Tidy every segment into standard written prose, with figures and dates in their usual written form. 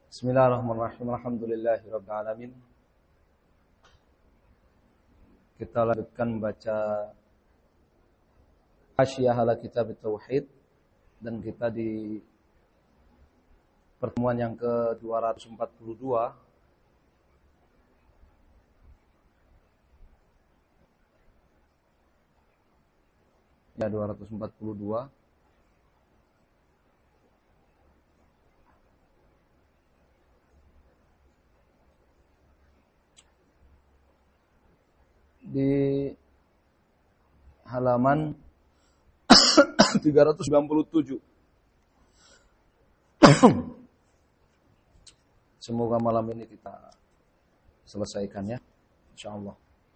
Bismillahirrahmanirrahim. Alhamdulillahirabbil alamin. Kita lanjutkan baca Hasyiah ala Kitab Tauhid dan kita di pertemuan yang ke-242 ya 242 di halaman 397. Semoga malam ini kita selesaikan ya, insyaallah.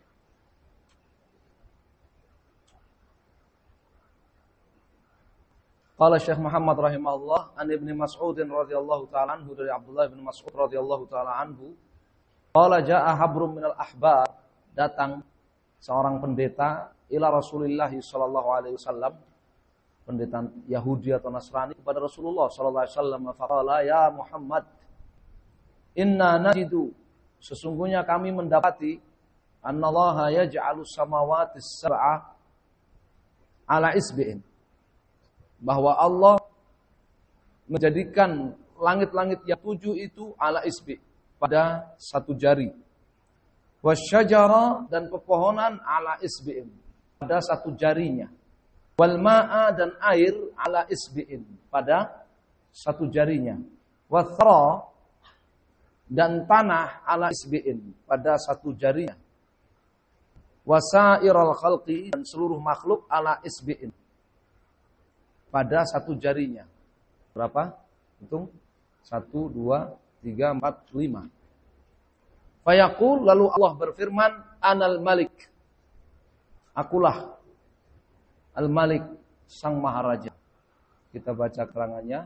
Qala Syekh Muhammad rahimahullah an Ibnu Mas'ud radhiyallahu taala anhu, dari Abdullah bin Mas'ud radhiyallahu taala anhu, qala jaa habrun minal ahbar, datang seorang pendeta ila Rasulullah sallallahu alaihi wasallam, pendeta Yahudi atau Nasrani, kepada Rasulullah sallallahu alaihi wasallam. Faqala ya Muhammad, inna najidu, sesungguhnya kami mendapati, annallaha yaj'alu samawati sab'a ala isbi'in, bahwa Allah menjadikan langit-langit yang 7 itu ala isbi', pada satu jari. Wasyajara, dan pepohonan ala isbi'in, pada satu jarinya. Wal ma'a, dan air ala isbi'in, pada satu jarinya. Wathra, dan tanah ala isbi'in, pada satu jarinya. Wasairal khalqi, dan seluruh makhluk ala isbi'in, pada satu jarinya. Berapa? Hitung. 1, 2, 3, 4, 5. Fayaqul, lalu Allah berfirman, Anal Malik, akulah Al-Malik, sang Maharaja. Kita baca keterangannya.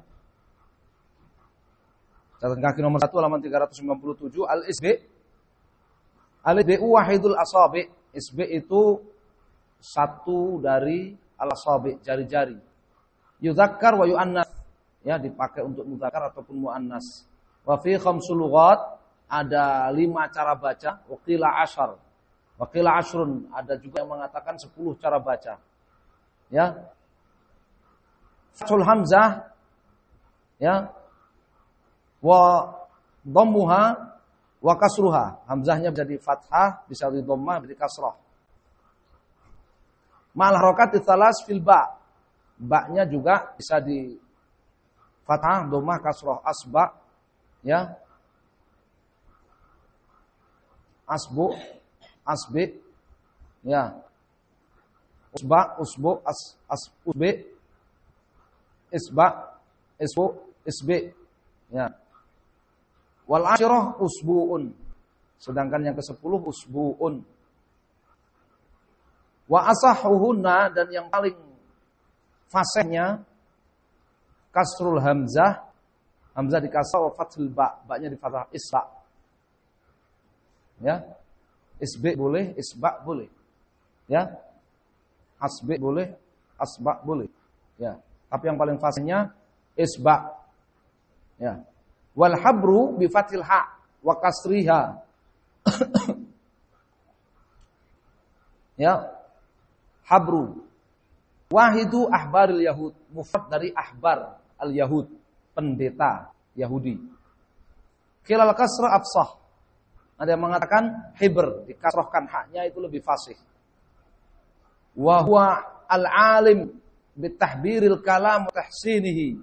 Catatan kaki nomor 1 halaman 397. Al-Isbi', Al-Isbi'u wahidul asabi'. Isbi' itu satu dari al-asabi', jari-jari. Yudzakkar wa yu'annas, ya, dipakai untuk mudzakkar ataupun muannas. Wa fi khamsul lughat, ada 5 cara baca. Waqila ashar, waqila ashrun, ada juga yang mengatakan 10 cara baca. Ya. Fathul hamzah, ya, wa dhammuha wa kasruha. Hamzahnya jadi fathah, bisa di dhammah, bisa kasrah. Ma'al harakati tsalas fil ba'. Ba-nya juga bisa di fathah, dhammah, kasrah. Asba, ya. Asbu, asbi, ya. Usba, usbu, usbi, isba, isbu, isbi, ya. Wal asyirah usbu'un, sedangkan yang ke-10 usbu'un. Wa asahuhunna, dan yang paling fasihnya kasrul hamzah, hamzah di kasrah, wa fathul ba, ba-nya di fathah, isba. Ya, isbi boleh, isba boleh, ya, asbi boleh, asba boleh, ya. Tapi yang paling fasihnya isba, ya. Wal habru bi fathil ha wa kasriha, ya. Habru wahidu ahbaril yahud, mufrad dari ahbar al yahud, pendeta Yahudi. Khilal kasra afsah, ada yang mengatakan hibr, dikasrohkan haknya itu lebih fasih. Wa huwa al-alim bitahbiril kalam wa tahsinihi.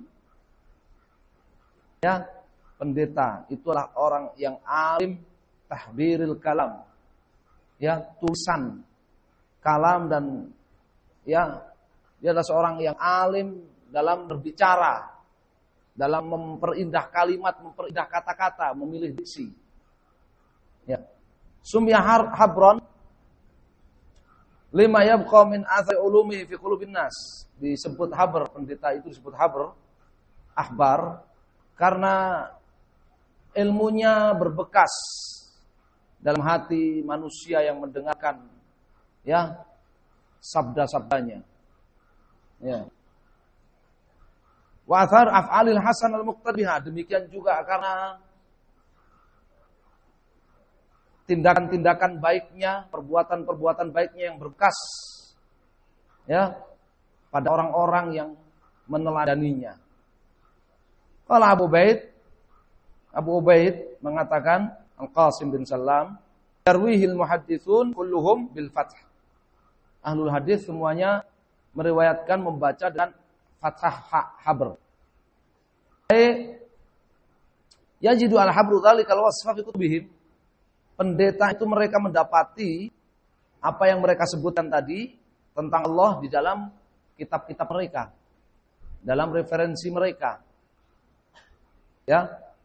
Ya, pendeta itulah orang yang alim tahbiril kalam. Ya, tulisan kalam, dan ya, dia adalah seorang yang alim dalam berbicara, dalam memperindah kalimat, memperindah kata-kata, memilih diksi. Ya. Sumya habron lima yabqa min athari ulumi fi qulubin nas. Disebut habr, pendeta itu disebut habr, ahbar, karena ilmunya berbekas dalam hati manusia yang mendengarkan, ya, sabda-sabdanya. Ya. Wa athar af'alil hasan al-muqtadihah, demikian juga karena tindakan-tindakan baiknya, perbuatan-perbuatan baiknya yang berbekas ya pada orang-orang yang meneladaninya. Kalau Abu Ubaid mengatakan Al-Qasim bin Salam, yarwihil muhadditsun kulluhum bil fath. Ahlul hadis semuanya meriwayatkan membaca dengan fathah habr. Yajidu al-habru dzalikal wasfa fi kutubihim. Pendeta itu mereka mendapati apa yang mereka sebutkan tadi tentang Allah di dalam kitab-kitab mereka, dalam referensi mereka. Ya.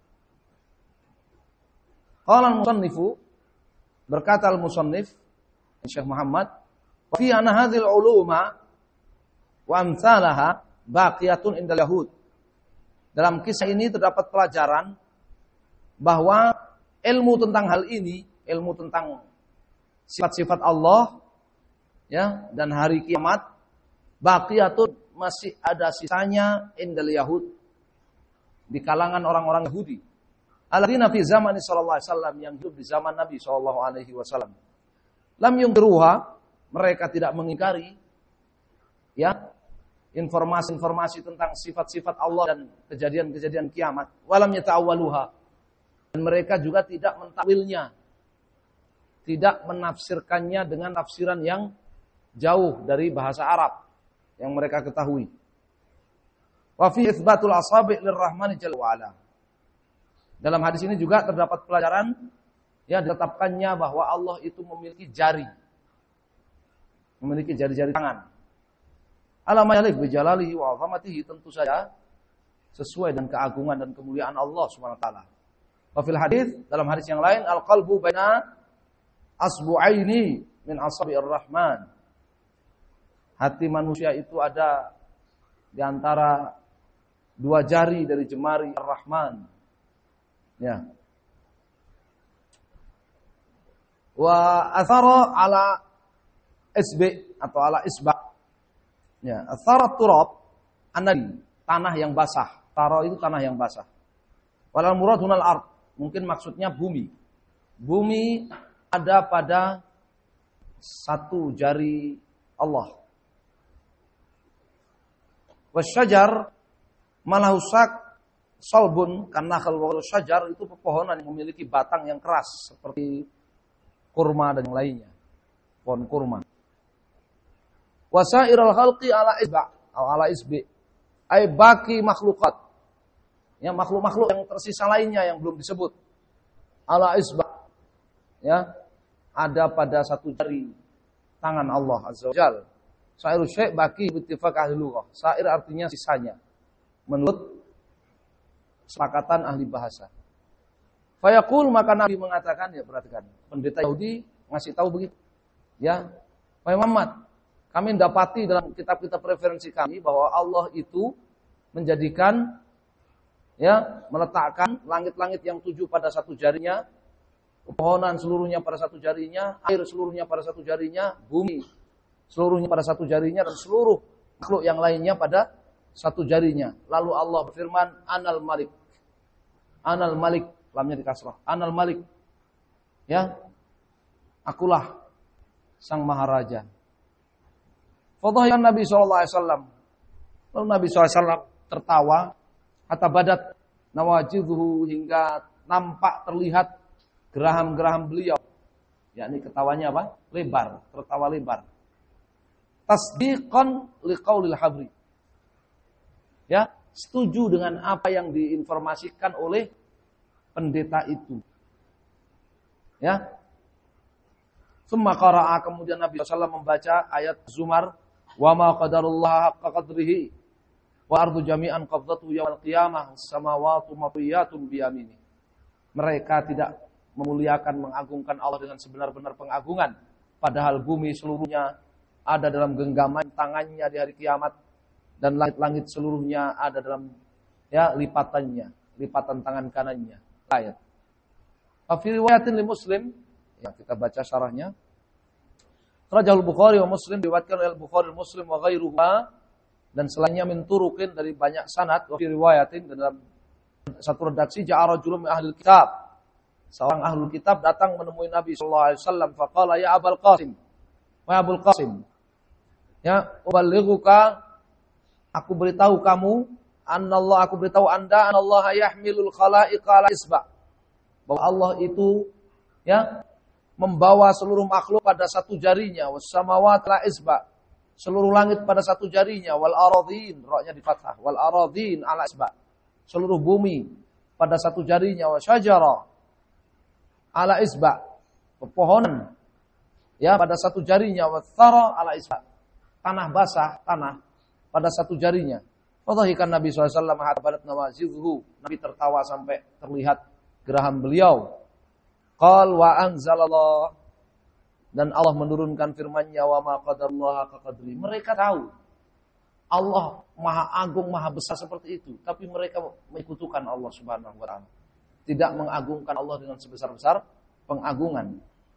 Qala al-musannifu, berkata al-musannif Syekh Muhammad, wa fi anna hadhil uluma wa amsalaha baqiyatun indal yahud. Dalam kisah ini terdapat pelajaran bahwa ilmu tentang hal ini, ilmu tentang sifat-sifat Allah ya dan hari kiamat, baqiyatun masih ada sisanya indal yahud, di kalangan orang-orang Yahudi. Alladzina fi zamani sallallahu alaihi wasallam, yang hidup di zaman Nabi sallallahu alaihi wasallam. Lam yunkiruha, mereka tidak mengingkari ya informasi-informasi tentang sifat-sifat Allah dan kejadian-kejadian kiamat. Walam yata'awwaluha, dan mereka juga tidak mentakwilnya, tidak menafsirkannya dengan tafsiran yang jauh dari bahasa Arab yang mereka ketahui. Wa fi itsbatul asabi' lirrahmani jalla wa ala. Dalam hadis ini juga terdapat pelajaran ya ditetapkannya bahwa Allah itu memiliki jari. Memiliki jari-jari tangan. Alama yalif bi jalalihi wa 'azamatihi, tentu saja sesuai dengan keagungan dan kemuliaan Allah Subhanahu wa taala. Wa fil hadis, dalam hadis yang lain, al-qalbu baina asbu'aini min asabi'ir rahman. Hati manusia itu ada di antara dua jari dari jemari Ar-Rahman. Ya. Wa athara ala isbi atau ala isba. Ya, athara turab anadi, tanah yang basah. Taro itu tanah yang basah. Walal murad hunal ard, mungkin maksudnya bumi. Bumi ada pada satu jari Allah. Wasyajar malahusak solbun, karena kalau syajar itu pepohonan yang memiliki batang yang keras seperti kurma dan yang lainnya, pohon kurma. Wasairal khalqi ala isba atau ala isbi, ay baki makhlukat, ya makhluk-makhluk yang tersisa lainnya yang belum disebut, ala isba, ya ada pada satu jari tangan Allah azza wajalla. Sairul syai' baki bittifaq ahli lughah. Sair artinya sisanya, menurut kesepakatan ahli bahasa. Fayaqul, maka Nabi mengatakan, ya perhatikan, pendeta Yahudi ngasih tahu begitu. Ya, Pak Muhammad, kami dapati dalam kitab-kitab referensi kami bahwa Allah itu menjadikan, ya, meletakkan langit-langit yang 7 pada satu jarinya, pepohonan seluruhnya pada satu jarinya, air seluruhnya pada satu jarinya, bumi seluruhnya pada satu jarinya, dan seluruh makhluk yang lainnya pada satu jarinya. Lalu Allah berfirman, Anal Malik. Anal Malik, lamnya dikasrah. Anal Malik. Ya. Akulah sang maharaja. Fadhahikan Nabi SAW. Lalu Nabi SAW tertawa. Hatta badat nawajidhu, hingga nampak terlihat geraham-geraham beliau. Yakni ketawanya apa? Lebar. Tertawa lebar. Tasdiqan liqaulil habri. Ya, setuju dengan apa yang diinformasikan oleh pendeta itu. Ya. Summa qara'a, kemudian Nabi SAW membaca ayat Zumar, wa ma qadarullah haqqa qadrihi wa ardu jami'an qabdatuhu yaumil qiyamah samawati matwiyatun biyamini. Mereka tidak memuliakan, mengagungkan Allah dengan sebenar-benar pengagungan, padahal bumi seluruhnya ada dalam genggaman tangannya di hari kiamat, dan langit-langit seluruhnya ada dalam ya lipatannya, lipatan tangan kanannya. Ayat. Fi riwayatin li Muslim, ya kita baca syarahnya. Rajahul Bukhari wa Muslim, diriwayatkan oleh Bukhari, Muslim wa ghairuhuma, dan selainnya min turuqin, dari banyak sanad. Wa fi riwayatin, dalam satu redaksi, ja'a rajulun min ahli kitab, Seorang ahlul kitab datang menemui Nabi sallallahu alaihi wasallam, faqala ya Abul Qasim. Wa Abul Qasim. Ya, ubalighuka, aku beritahu kamu, aku beritahu Anda, anallaha yahmilul khalaiqa ala isba'. Bahwa Allah itu ya membawa seluruh makhluk pada satu jarinya, was samawati ala isba'. Seluruh langit pada satu jarinya, wal aradhin, ra-nya di fathah, wal aradhin ala isba'. Seluruh bumi pada satu jarinya, wa syajara ala isba'. Pepohonan ya pada satu jarinya, wa thara ala isba'. Tanah basah, tanah pada satu jarinya. Fadhahikan Nabi SAW hatta badat nawazidhu. Nabi tertawa sampai terlihat geraham beliau. Qal wa anzalallah, dan Allah menurunkan firman-Nya, wa ma qadallaha kaqadri. Mereka tahu Allah Maha Agung, Maha Besar seperti itu, tapi mereka menyekutukan Allah Subhanahu wa taala. Tidak mengagungkan Allah dengan sebesar-besar pengagungan.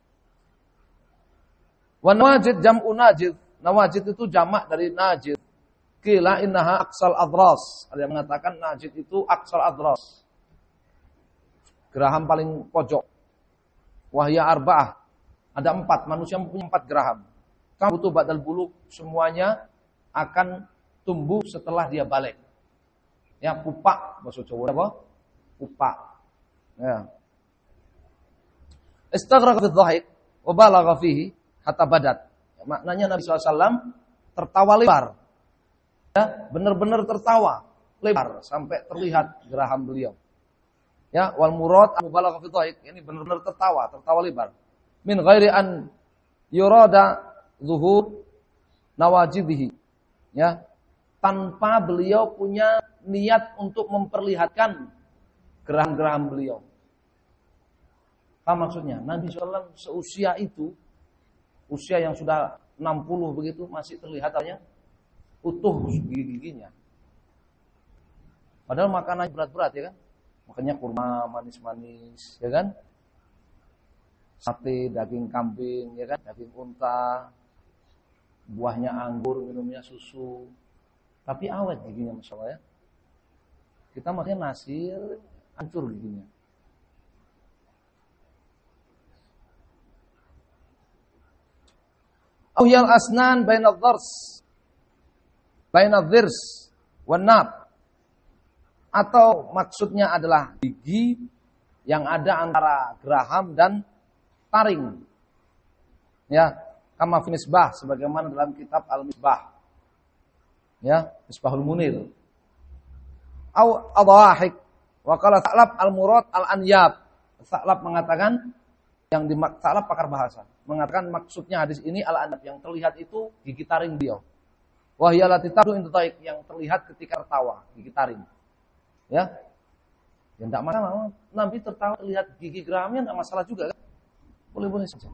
Wa nawajid jam'u najid. Nawajid itu jamak dari najid. Qila innaha aqsal adras. Ada yang mengatakan najid itu aqsal adras. Geraham paling pojok. Wahya arba'ah. Ada 4, manusia mempunyai 4 geraham. Kamu butuh ba'dal bulugh, semuanya akan tumbuh setelah dia balik. Ya, pupak bahasa Jawa apa? Pupak. Ya. Istaghraqa fi dhahik wa balagha fihi hatta badat. Maknanya Nabi SAW tertawa lebar. Ya, benar-benar tertawa lebar sampai terlihat geraham beliau. Ya, wal murad mubalagha fi dhahik, ini benar-benar tertawa lebar. Min ghairi an yurada zuhur nawajidihi. Ya, tanpa beliau punya niat untuk memperlihatkan geraham-geraham beliau. Apa maksudnya? Nabi SAW seusia itu, usia yang sudah 60 begitu, masih terlihat hanya utuh gigi-giginya. Padahal makanannya berat-berat ya kan? Makanya kurma manis-manis ya kan? Sate, daging kambing ya kan? Daging unta, buahnya anggur, minumnya susu. Tapi awet giginya Masya Allah ya. Kita makan nasi, hancur giginya. Awyal asnan bainadh-dhirs wan-nab, atau maksudnya adalah gigi yang ada antara geraham dan taring. Ya, kama fi misbah, sebagaimana dalam kitab Al-Misbah. Ya, Misbahul Munir. Au adhahik wa qala Tha'lab al-murad al-anyab. Tha'lab mengatakan, yang Tha'lab pakar bahasa, mengatakan maksudnya hadis ini al-anyab, yang terlihat itu gigi taring beliau. Wahyalati tadu intutaik, yang terlihat ketika tertawa, gigi taring. Ya. Ya enggak masalah, Nabi tertawa terlihat gigi gerahamnya enggak masalah juga kan? Boleh-boleh saja.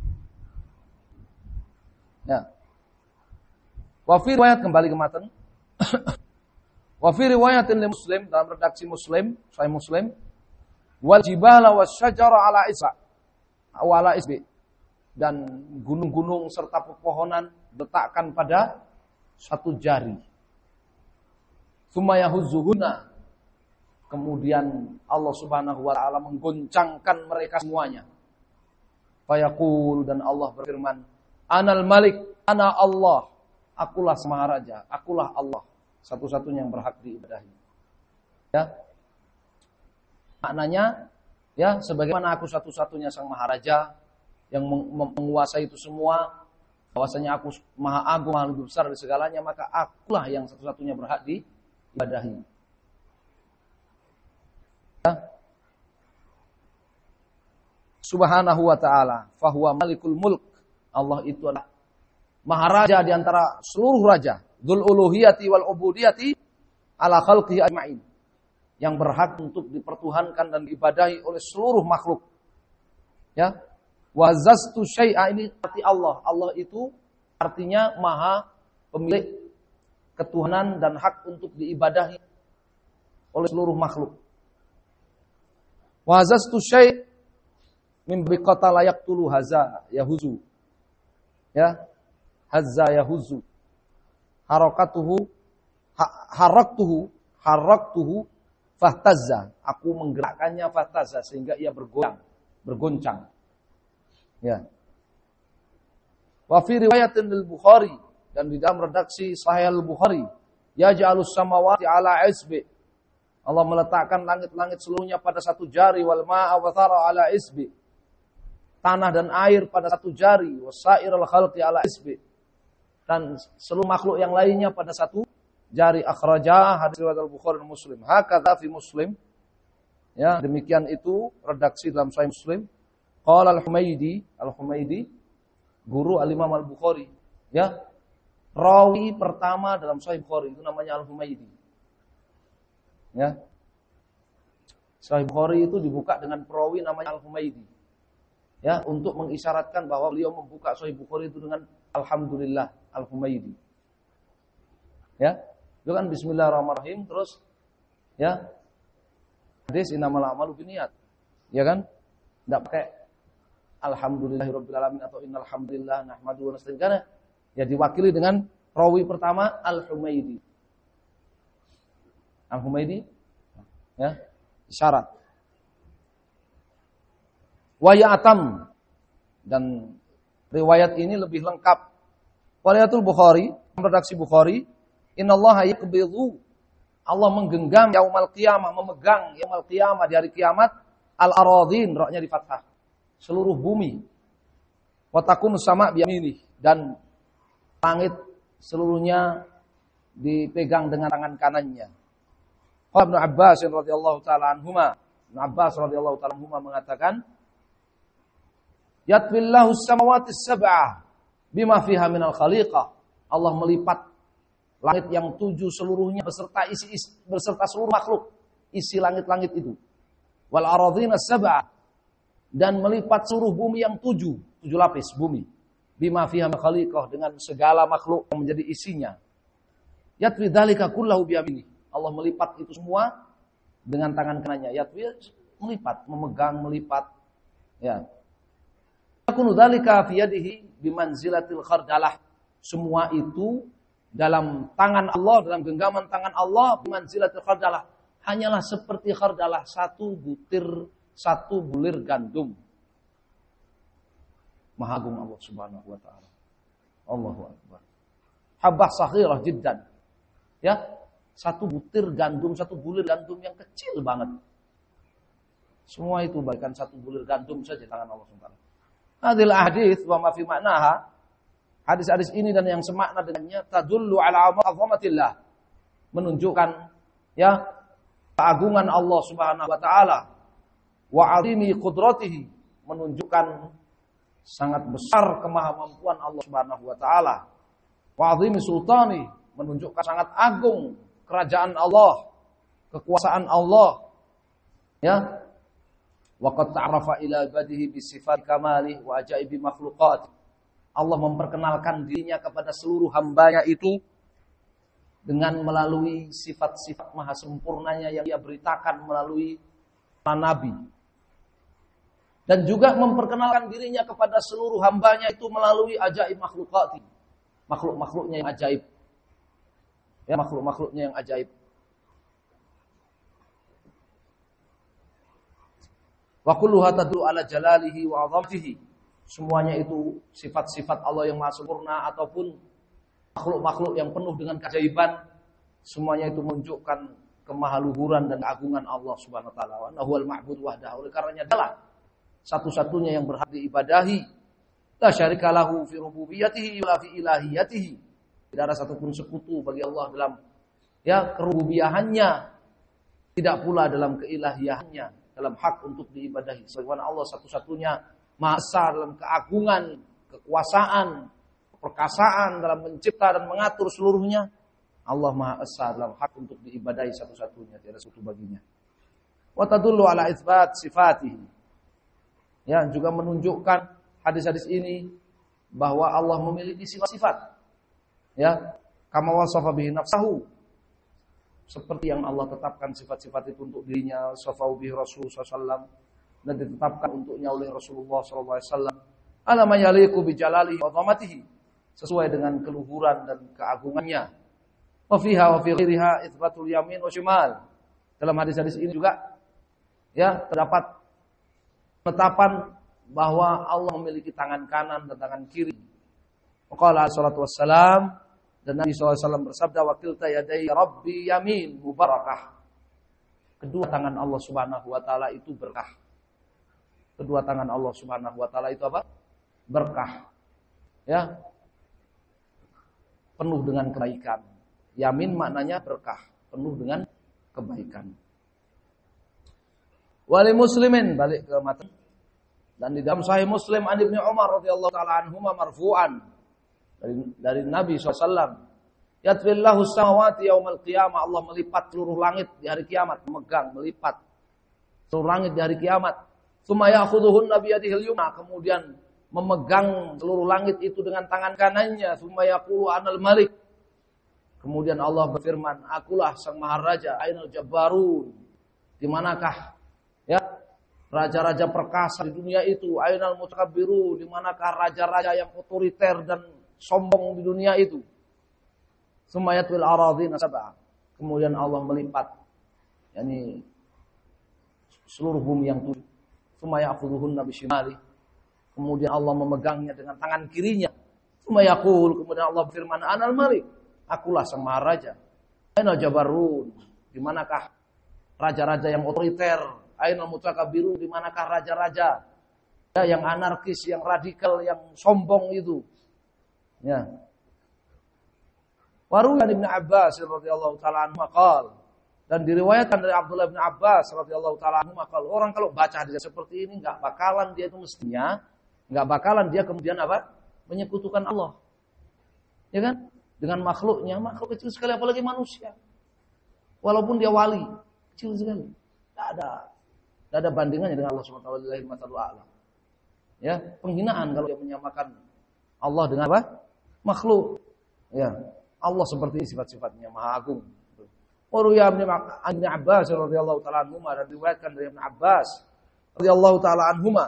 Ya. Wa fi riwayat, kembali ke matan. Wa fi riwayatin li Muslim, dalam redaksi Muslim, Sahih Muslim, wal jibala wasyajara ala isa wala isbi, dan gunung-gunung serta pepohonan letakkan pada satu jari. Sumayahuzuhuna, kemudian Allah Subhanahu wa taala menggoncangkan mereka semuanya. Fayaqul, dan Allah berfirman, Anal Malik, ana Allah, akulah Maharaja, akulah Allah, satu-satunya yang berhak diibadahi. Ya. Maknanya, ya, sebagaimana aku satu-satunya sang Maharaja yang menguasai itu semua, bahwasanya aku Maha Agung, Maha lebih besar dari segalanya, maka akulah yang satu-satunya berhak diibadahi. Ya. Subhanahu wa ta'ala, fahuwa malikul mulk. Allah itu adalah Maharaja di antara seluruh raja, dzul uluhiyati wal ubudiyati ala khalqihi ajma'in, yang berhak untuk dipertuhankan dan diibadahi oleh seluruh makhluk. Ya. Wa zastu syai'a, ini arti Allah. Allah itu artinya Maha pemilik ketuhanan dan hak untuk diibadahi oleh seluruh makhluk. Wa zastu syai' min biqata la yaqtulu haza yahuzu. Ya. Hazza yahuzu. Harakatuhu haraktuhu fahtazza, aku menggerakkannya fahtazza sehingga ia bergoncang. Ya. Wa fi riwayatin al-Bukhari, dan di dalam redaksi Sahih al-Bukhari, yaj'alus samawati ala isbi. Allah meletakkan langit-langit seluruhnya pada satu jari, wal ma'a wa thara ala isbi. Tanah dan air pada satu jari, wasairul khalqi ala isbi. Dan seluruh makhluk yang lainnya pada satu jari. Akhrajah, hadis riwayat al-Bukhari dan Muslim. Hakadha fi Muslim. Ya, demikian itu redaksi dalam Sahih Muslim. Qala Al-Humaidi, guru al-Imam al-Bukhari. Ya, rawi pertama dalam Sahih Bukhari itu namanya Al-Humaidi. Ya. Sahih Bukhari itu dibuka dengan perawi namanya Al-Humaidi. Ya, untuk mengisyaratkan bahwa beliau membuka Sahih Bukhari itu dengan alhamdulillah Al-Humaidi. Ya. Itu kan bismillahirrahmanirrahim, terus ya. Hadis innamal a'malu binniyat. Ya kan? Enggak pakai alhamdulillahirabbil alamin atau innal hamdalillah nahmaduhu wa nasta'inuhu. Ya, diwakili dengan rawi pertama Al-Humaidi. Al-Humaidi, ya, isyarat. Wa ya'tam, dan riwayat ini lebih lengkap. Riwayatul Bukhari, redaksi Bukhari, innallaha yaqbidu, Allah menggenggam yaumal qiyamah, memegang yaumal qiyamah di hari kiamat, al-aradhin, ra'nya di fathah, seluruh bumi. Wa takunu sama' biyaminih, dan langit seluruhnya dipegang dengan tangan kanannya. Ibnu Abbas radhiyallahu taala anhuma, Ibnu Abbas radhiyallahu taala anhuma mengatakan, yatwillahu samawati sab'ah bima fiha minal khaliqah. Allah melipat langit yang 7 seluruhnya beserta seluruh makhluk, isi langit-langit itu. Wal aradhina sab'ah, dan melipat seluruh bumi yang 7 lapis bumi. Bima fiha minal khaliqah, dengan segala makhluk yang menjadi isinya. Yatwi dzalika kullahu biyamini. Allah melipat itu semua dengan tangan kanannya. Yatwi, melipat, memegang, melipat. Ya. Yakunu dzalika fi yadihi bimanzilatil khardalah. Semua itu dalam tangan Allah, dalam genggaman tangan Allah, bimanzilatil khardalah. Hanyalah seperti khardalah, satu bulir gandum. Maha agung Allah Subhanahu wa taala. Allahu akbar. Habbah saghirah jiddan. Ya, satu bulir gandum yang kecil banget. Semua itu bagaikan satu bulir gandum saja tangan Allah Subhanahu wa taala. Hadil hadis wa ma fi ma'naha. Hadis-hadis ini dan yang semakna dengannya tadullu ala azamatillah. Menunjukkan ya keagungan Allah Subhanahu wa taala. Wa 'azimi qudratihi, menunjukkan sangat besar kemahamampuan Allah Subhanahu wa taala. Wa 'azimi sultani, menunjukkan sangat agung kerajaan Allah, kekuasaan Allah. Ya. Wa qad ta'arafa ila ibadihi bi sifat kamalih wa ajaibi makhluqat. Allah memperkenalkan dirinya kepada seluruh hambanya itu dengan melalui sifat-sifat maha sempurnanya yang Dia beritakan melalui para nabi. Dan juga memperkenalkan dirinya kepada seluruh hambanya itu melalui ajaib makhluqat. Makhluk-makhluknya yang ajaib. Ya, makhluk-makhluknya yang ajaib. Wa kulluha tadullu ala jalalihi wa 'azamatihi. Semuanya itu sifat-sifat Allah yang maha sempurna ataupun makhluk-makhluk yang penuh dengan keajaiban. Semuanya itu menunjukkan kemahaluhuran dan keagungan Allah Subhanahu wa taala. Wa huwal ma'bud wahdahu. Oleh karenanya adalah satu-satunya yang berhak diibadahi. La syarika lahu fi rububiyyatihi wa fi ilahiyatihi. Tidak ada satupun sekutu bagi Allah dalam ya kerububiyahannya, tidak pula dalam keilahiyahannya, dalam hak untuk diibadahi. Sebagaimana Allah satu-satunya Maha Esa dalam keagungan, kekuasaan, perkasaan dalam mencipta dan mengatur seluruhnya. Allah Maha Esa dalam hak untuk diibadahi satu-satunya, tiada sekutu baginya. Wa tadullu ala itsbat sifatihi. Ya, juga menunjukkan hadis-hadis ini bahwa Allah memiliki sifat-sifat. Ya, kama wasafa bihi nafsahu. Seperti yang Allah tetapkan sifat-sifat itu untuk dirinya, safahu bihi Rasul sallallahu alaihi wasallam, dan ditetapkan untuknya oleh Rasulullah sallallahu alaihi wasallam. Ala ma yaliqu bi jalalihi wa 'azamatihi, sesuai dengan keluhuran dan keagungannya. Wa fiha wa fi ghairiha itsbatul yamin wa shimal. Dalam hadis-hadis ini juga ya terdapat penetapan bahwa Allah memiliki tangan kanan dan tangan kiri. Qala sallallahu wassalam, dan Nabi SAW bersabda, wakilta yadai rabbi yamin mubarakah. Kedua tangan Allah Subhanahu wa taala itu berkah. Kedua tangan Allah Subhanahu wa taala itu apa? Berkah. Ya. Penuh dengan kebaikan. Yamin maknanya berkah, penuh dengan kebaikan. Wali muslimin, balik ke matan. Dan di dalam Sahih Muslim an Ibnu Umar radhiyallahu taala anhuma marfu'an dari Nabi SAW, yatwillahu samawati yaumal qiyamah, Allah melipat seluruh langit di hari kiamat, memegang, melipat seluruh langit di hari kiamat. Tsumma ya'khudhuhunna biyadihil yumna, kemudian memegang seluruh langit itu dengan tangan kanannya. Tsumma yaqulu anal malik, kemudian Allah berfirman, akulah sang maharaja, ainal jabbarun, di manakah ya raja-raja perkasa di dunia itu, ainal mutakabbiru, di manakah raja-raja yang otoriter dan sombong di dunia itu. Sumayatul aradhina sab'a, kemudian Allah melipat yakni seluruh bumi yang tujuh. Sumayaquluhunna bishimali, kemudian Allah memegangnya dengan tangan kirinya. Sumayaqul, kemudian Allah berfirman, anal malik, akulah sang maharaja. Ainal jabbarun, di manakah raja-raja yang otoriter? Ainal mutakabbiru, di manakah raja-raja ya, yang anarkis, yang radikal, yang sombong itu? Ya. Waruyan Ibnu Abbas radhiyallahu taala anhu qala, dan diriwayatkan dari Abdullah bin Abbas radhiyallahu taala anhu qala, orang kalau baca hadis seperti ini enggak bakalan dia itu mestinya enggak bakalan dia kemudian apa? Menyekutukan Allah. Ya kan? Dengan makhluknya, makhluk kecil sekali apalagi manusia. Walaupun dia wali, kecil sekali. Tidak ada bandingannya dengan Allah Subhanahu wa taala. Ya, penghinaan kalau dia menyamakan Allah dengan apa? Makhluk. Ya, Allah seperti sifat-sifatnya Maha Agung. Waruya Ibnu Abbas radhiyallahu taala anhu, dan diriwayatkan dari Ibnu Abbas radhiyallahu taala anhuma.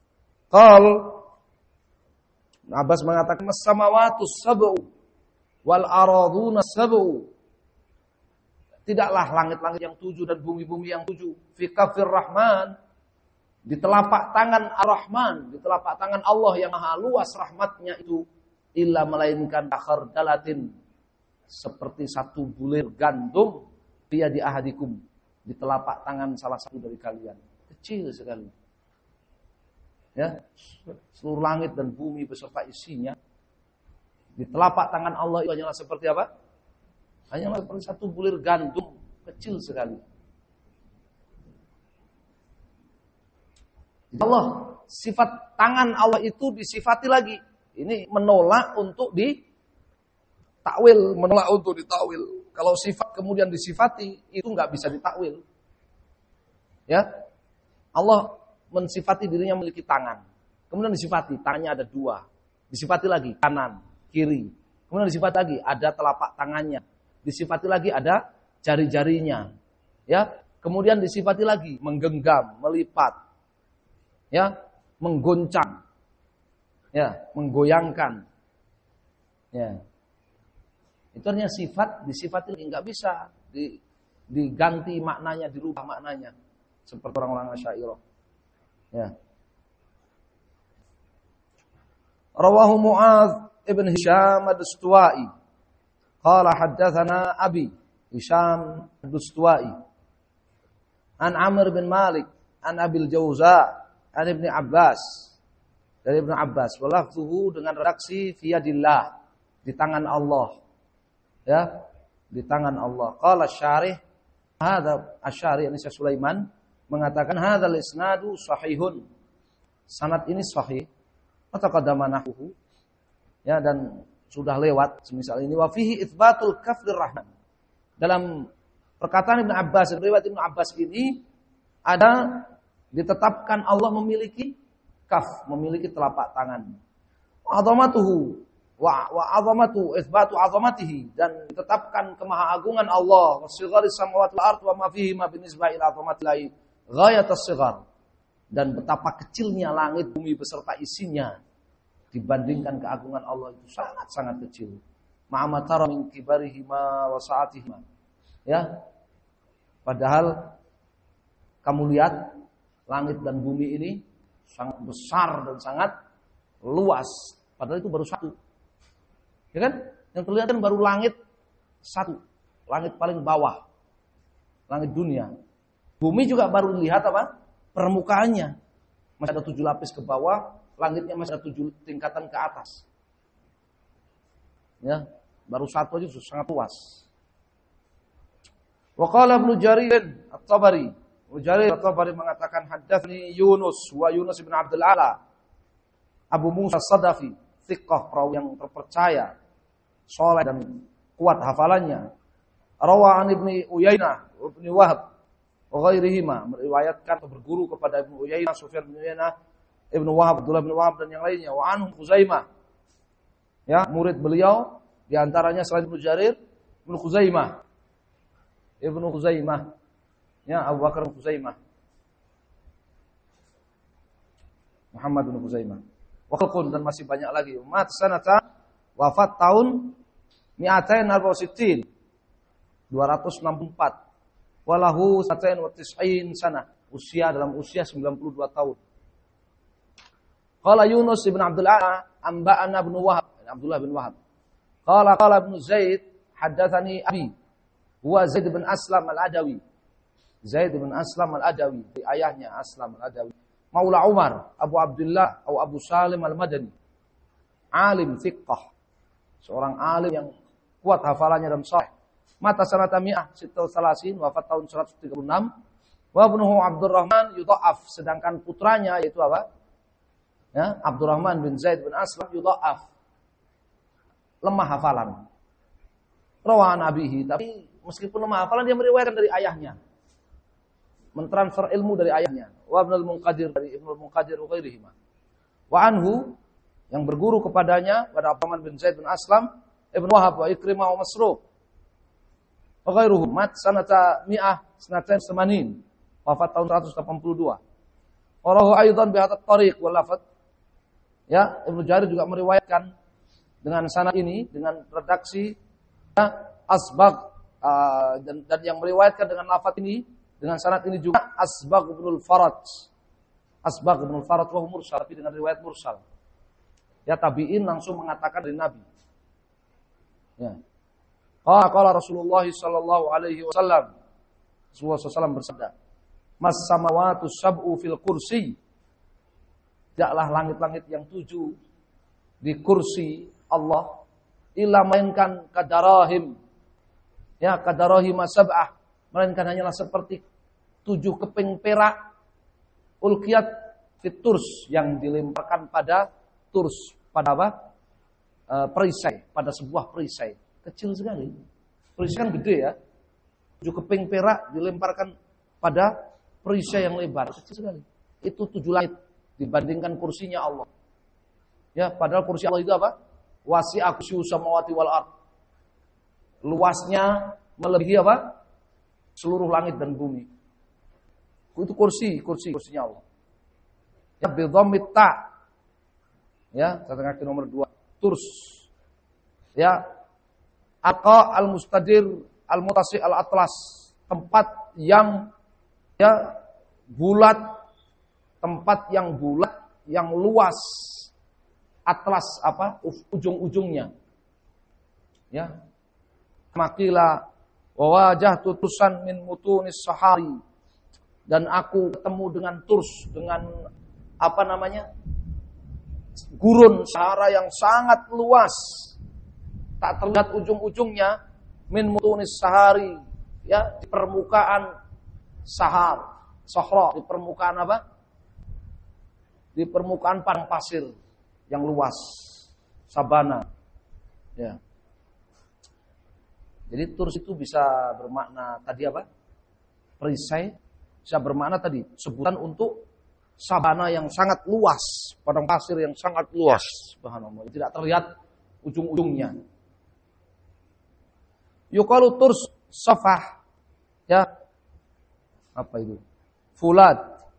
Ibnu Abbas mengatakan, as-samawatus sab'u wal araduna sab'u, tidaklah langit-langit yang tujuh dan bumi-bumi yang tujuh, fi kafir rahman, di telapak tangan ar-Rahman, di telapak tangan Allah yang maha luas rahmatnya itu, illa melainkan khardalatin, seperti satu bulir gandum, dia di ahadikum, di telapak tangan salah satu dari kalian. Kecil sekali. Ya, seluruh langit dan bumi beserta isinya di telapak tangan Allah itu hanyalah seperti apa? Hanyalah seperti satu bulir gandum, kecil sekali. Allah, sifat tangan Allah itu disifati lagi. Ini menolak untuk ditakwil, menolak untuk ditakwil. Kalau sifat kemudian disifati, itu nggak bisa ditakwil. Ya, Allah mensifati dirinya memiliki tangan. Kemudian disifati, tangannya ada dua. Disifati lagi, kanan, kiri. Kemudian disifati lagi, ada telapak tangannya. Disifati lagi, ada jari-jarinya. Ya, kemudian disifati lagi, menggenggam, melipat. Ya, menggoncang. Ya, menggoyangkan. Ya. Itu artinya sifat disifati lagi, nggak bisa diganti maknanya, dirubah maknanya. Seperti orang-orang Asy'ariyah. Ya. Rawahu Mu'adz ibn Hisham ad-Dustuwai. Qala haddatsana Abi Hisham ad-Dustuwai an Amr bin Malik an Abil Jauza an Ibnu Abbas, dari Ibnu Abbas, walafzuhu dengan redaksi fiyadillah, di tangan Allah. Ya, di tangan Allah. Qala syarih, hadza asy-syarih, ini Syekh Sulaiman mengatakan hadzal isnadu sahihun. Sanad ini sahih. Taqaddama nahwu. Ya, dan sudah lewat semisal ini, wa fihi itsbatul kafir rahman. Dalam perkataan Ibnu Abbas, riwayat Ibnu Abbas ini ada ditetapkan Allah memiliki kaf, memiliki telapak tangan. Wa azamatuhu wa azamatu itsbatu azamatihi, dan ditetapkan kemahaagungan Allah, wasigharis samawati wal ardh wa ma fihi ma binisbah ila azamatillahi ghayatus sighar, dan betapa kecilnya langit bumi beserta isinya dibandingkan keagungan Allah itu sangat-sangat kecil. Ma'amatara min kibarihi ma wa sa'atihi. Ya. Padahal kamu lihat langit dan bumi ini sangat besar dan sangat luas. Padahal itu baru satu. Ya kan? Yang terlihat kan baru langit satu. Langit paling bawah. Langit dunia. Bumi juga baru lihat apa? Permukaannya. Masih ada 7 lapis ke bawah, langitnya masih ada 7 tingkatan ke atas. Ya, baru satu aja sudah sangat luas. Wa qala Ibnu Jarir At-Tabari. Ibnu Jarir At-Tabari mengatakan haddatsani Yunus wa Yunus bin Abdul Ala. Abu Musa Sadafi, thiqah, perawi yang terpercaya, saleh dan kuat hafalannya. Rawa an Ibnu Uyainah, Ibnu Wahab, wa ghairihima, meriwayatkan atau berguru kepada Ibnu Uyainah, Sufyan bin Uyainah, Ibnu Wahab, Abdullah bin Wahab dan yang lainnya. Wa anhum Khuzaimah. Ya, murid beliau di antaranya selain Ibnu Jarir, Ibnu Khuzaimah. Ibnu Khuzaimah. Ya, Abu Bakar bin Khuzaimah. Muhammad bin Khuzaimah. Wa khalqun, dan masih banyak lagi. Mat sanata, wafat tahun 264. 264. Walahu satain wa tis'in sana. Dalam usia 92 tahun. Qala Yunus bin Abdul A'la amba'ana bin Wahab, Abdullah bin Wahab. Qala Ibnu Zaid haddatsani abi huwa Zaid bin Aslam al-Adawi. Zaid bin Aslam al-Adawi, ayahnya Aslam al-Adawi. Maula Umar, Abu Abdullah atau Abu Salim al-Madani. Alim thiqah. Seorang alim yang kuat hafalannya dan sahih. Mata sanata mi'ah 36, wafat tahun 136. Wa ibnuhu Abdurrahman yudha'af, sedangkan putranya yaitu apa? Ya, Abdurrahman bin Zaid bin Aslam yudha'af. Lemah hafalan. Rawan abihi, tapi meskipun lemah hafalan dia meriwayatkan dari ayahnya. Mentransfer ilmu dari ayahnya. Wa Ibnul Munqadir, dari Ibnul Munqadir wa ghairihima. Wa anhu, yang berguru kepadanya pada Abdurrahman bin Zaid bin Aslam, Ibnu Wahab wa Ikrimah wa Masruq. Wa ghairuhum mat sanata mi'ah sanatain semanin. Wafat tahun 182. Warahu aidan bi hadat tariq wal lafaz. Ya, Ibnu Jarir juga meriwayatkan dengan sanad ini, dengan redaksi ya, Asbagh dan yang meriwayatkan dengan lafaz ini, dengan sanad ini juga Asbagh bin al-Faraj. Asbagh bin al-Faraj wa mursal, tapi dengan riwayat mursal. Ya, tabi'in langsung mengatakan dari Nabi. Ya. Qala Rasulullah sallallahu alaihi wasallam. Rasulullah sallallahu bersabda, "Mas samawatu sab'u fil kursi." Tidaklah langit-langit yang 7 di kursi Allah illa mainkan kadarahim. Ya, kadarahim sab'ah, melainkan hanyalah seperti 7 keping perak ulqiyat fiturs, yang dilemparkan pada turs, pada apa? Perisai, pada sebuah perisai. Kecil sekali. Perisai kan gede ya. 7 keping perak dilemparkan pada perisai yang lebar. Kecil sekali. Itu 7 langit dibandingkan kursinya Allah. Ya, padahal kursi Allah itu apa? Wasi'a kursiyus samawati wal ard. Luasnya melebihi apa? Seluruh langit dan bumi. Itu kursinya Allah. Ya, bidhammit ta. Ya, catatan kaki nomor 2. Turs. Ya, Aqa al-mustadir al-mutasi al-atlas, tempat yang ya bulat, tempat yang bulat, yang luas. Atlas apa? Ujung-ujungnya. Ya. Makila wa wajahtu tursan min mutunis sahari, dan aku ketemu dengan turs, dengan apa namanya? Gurun Sahara yang sangat luas. Tak terlihat ujung-ujungnya, min mutunis sahari, ya, di permukaan Sahra, di permukaan apa? Di permukaan padang pasir yang luas, sabana. Ya. Jadi turs itu bisa bermakna tadi apa? Perisai, bisa bermakna tadi sebutan untuk sabana yang sangat luas, padang pasir yang sangat luas, subhanallah, tidak terlihat ujung-ujungnya. Yuqalu turs safah, ya, apa itu? Fulad.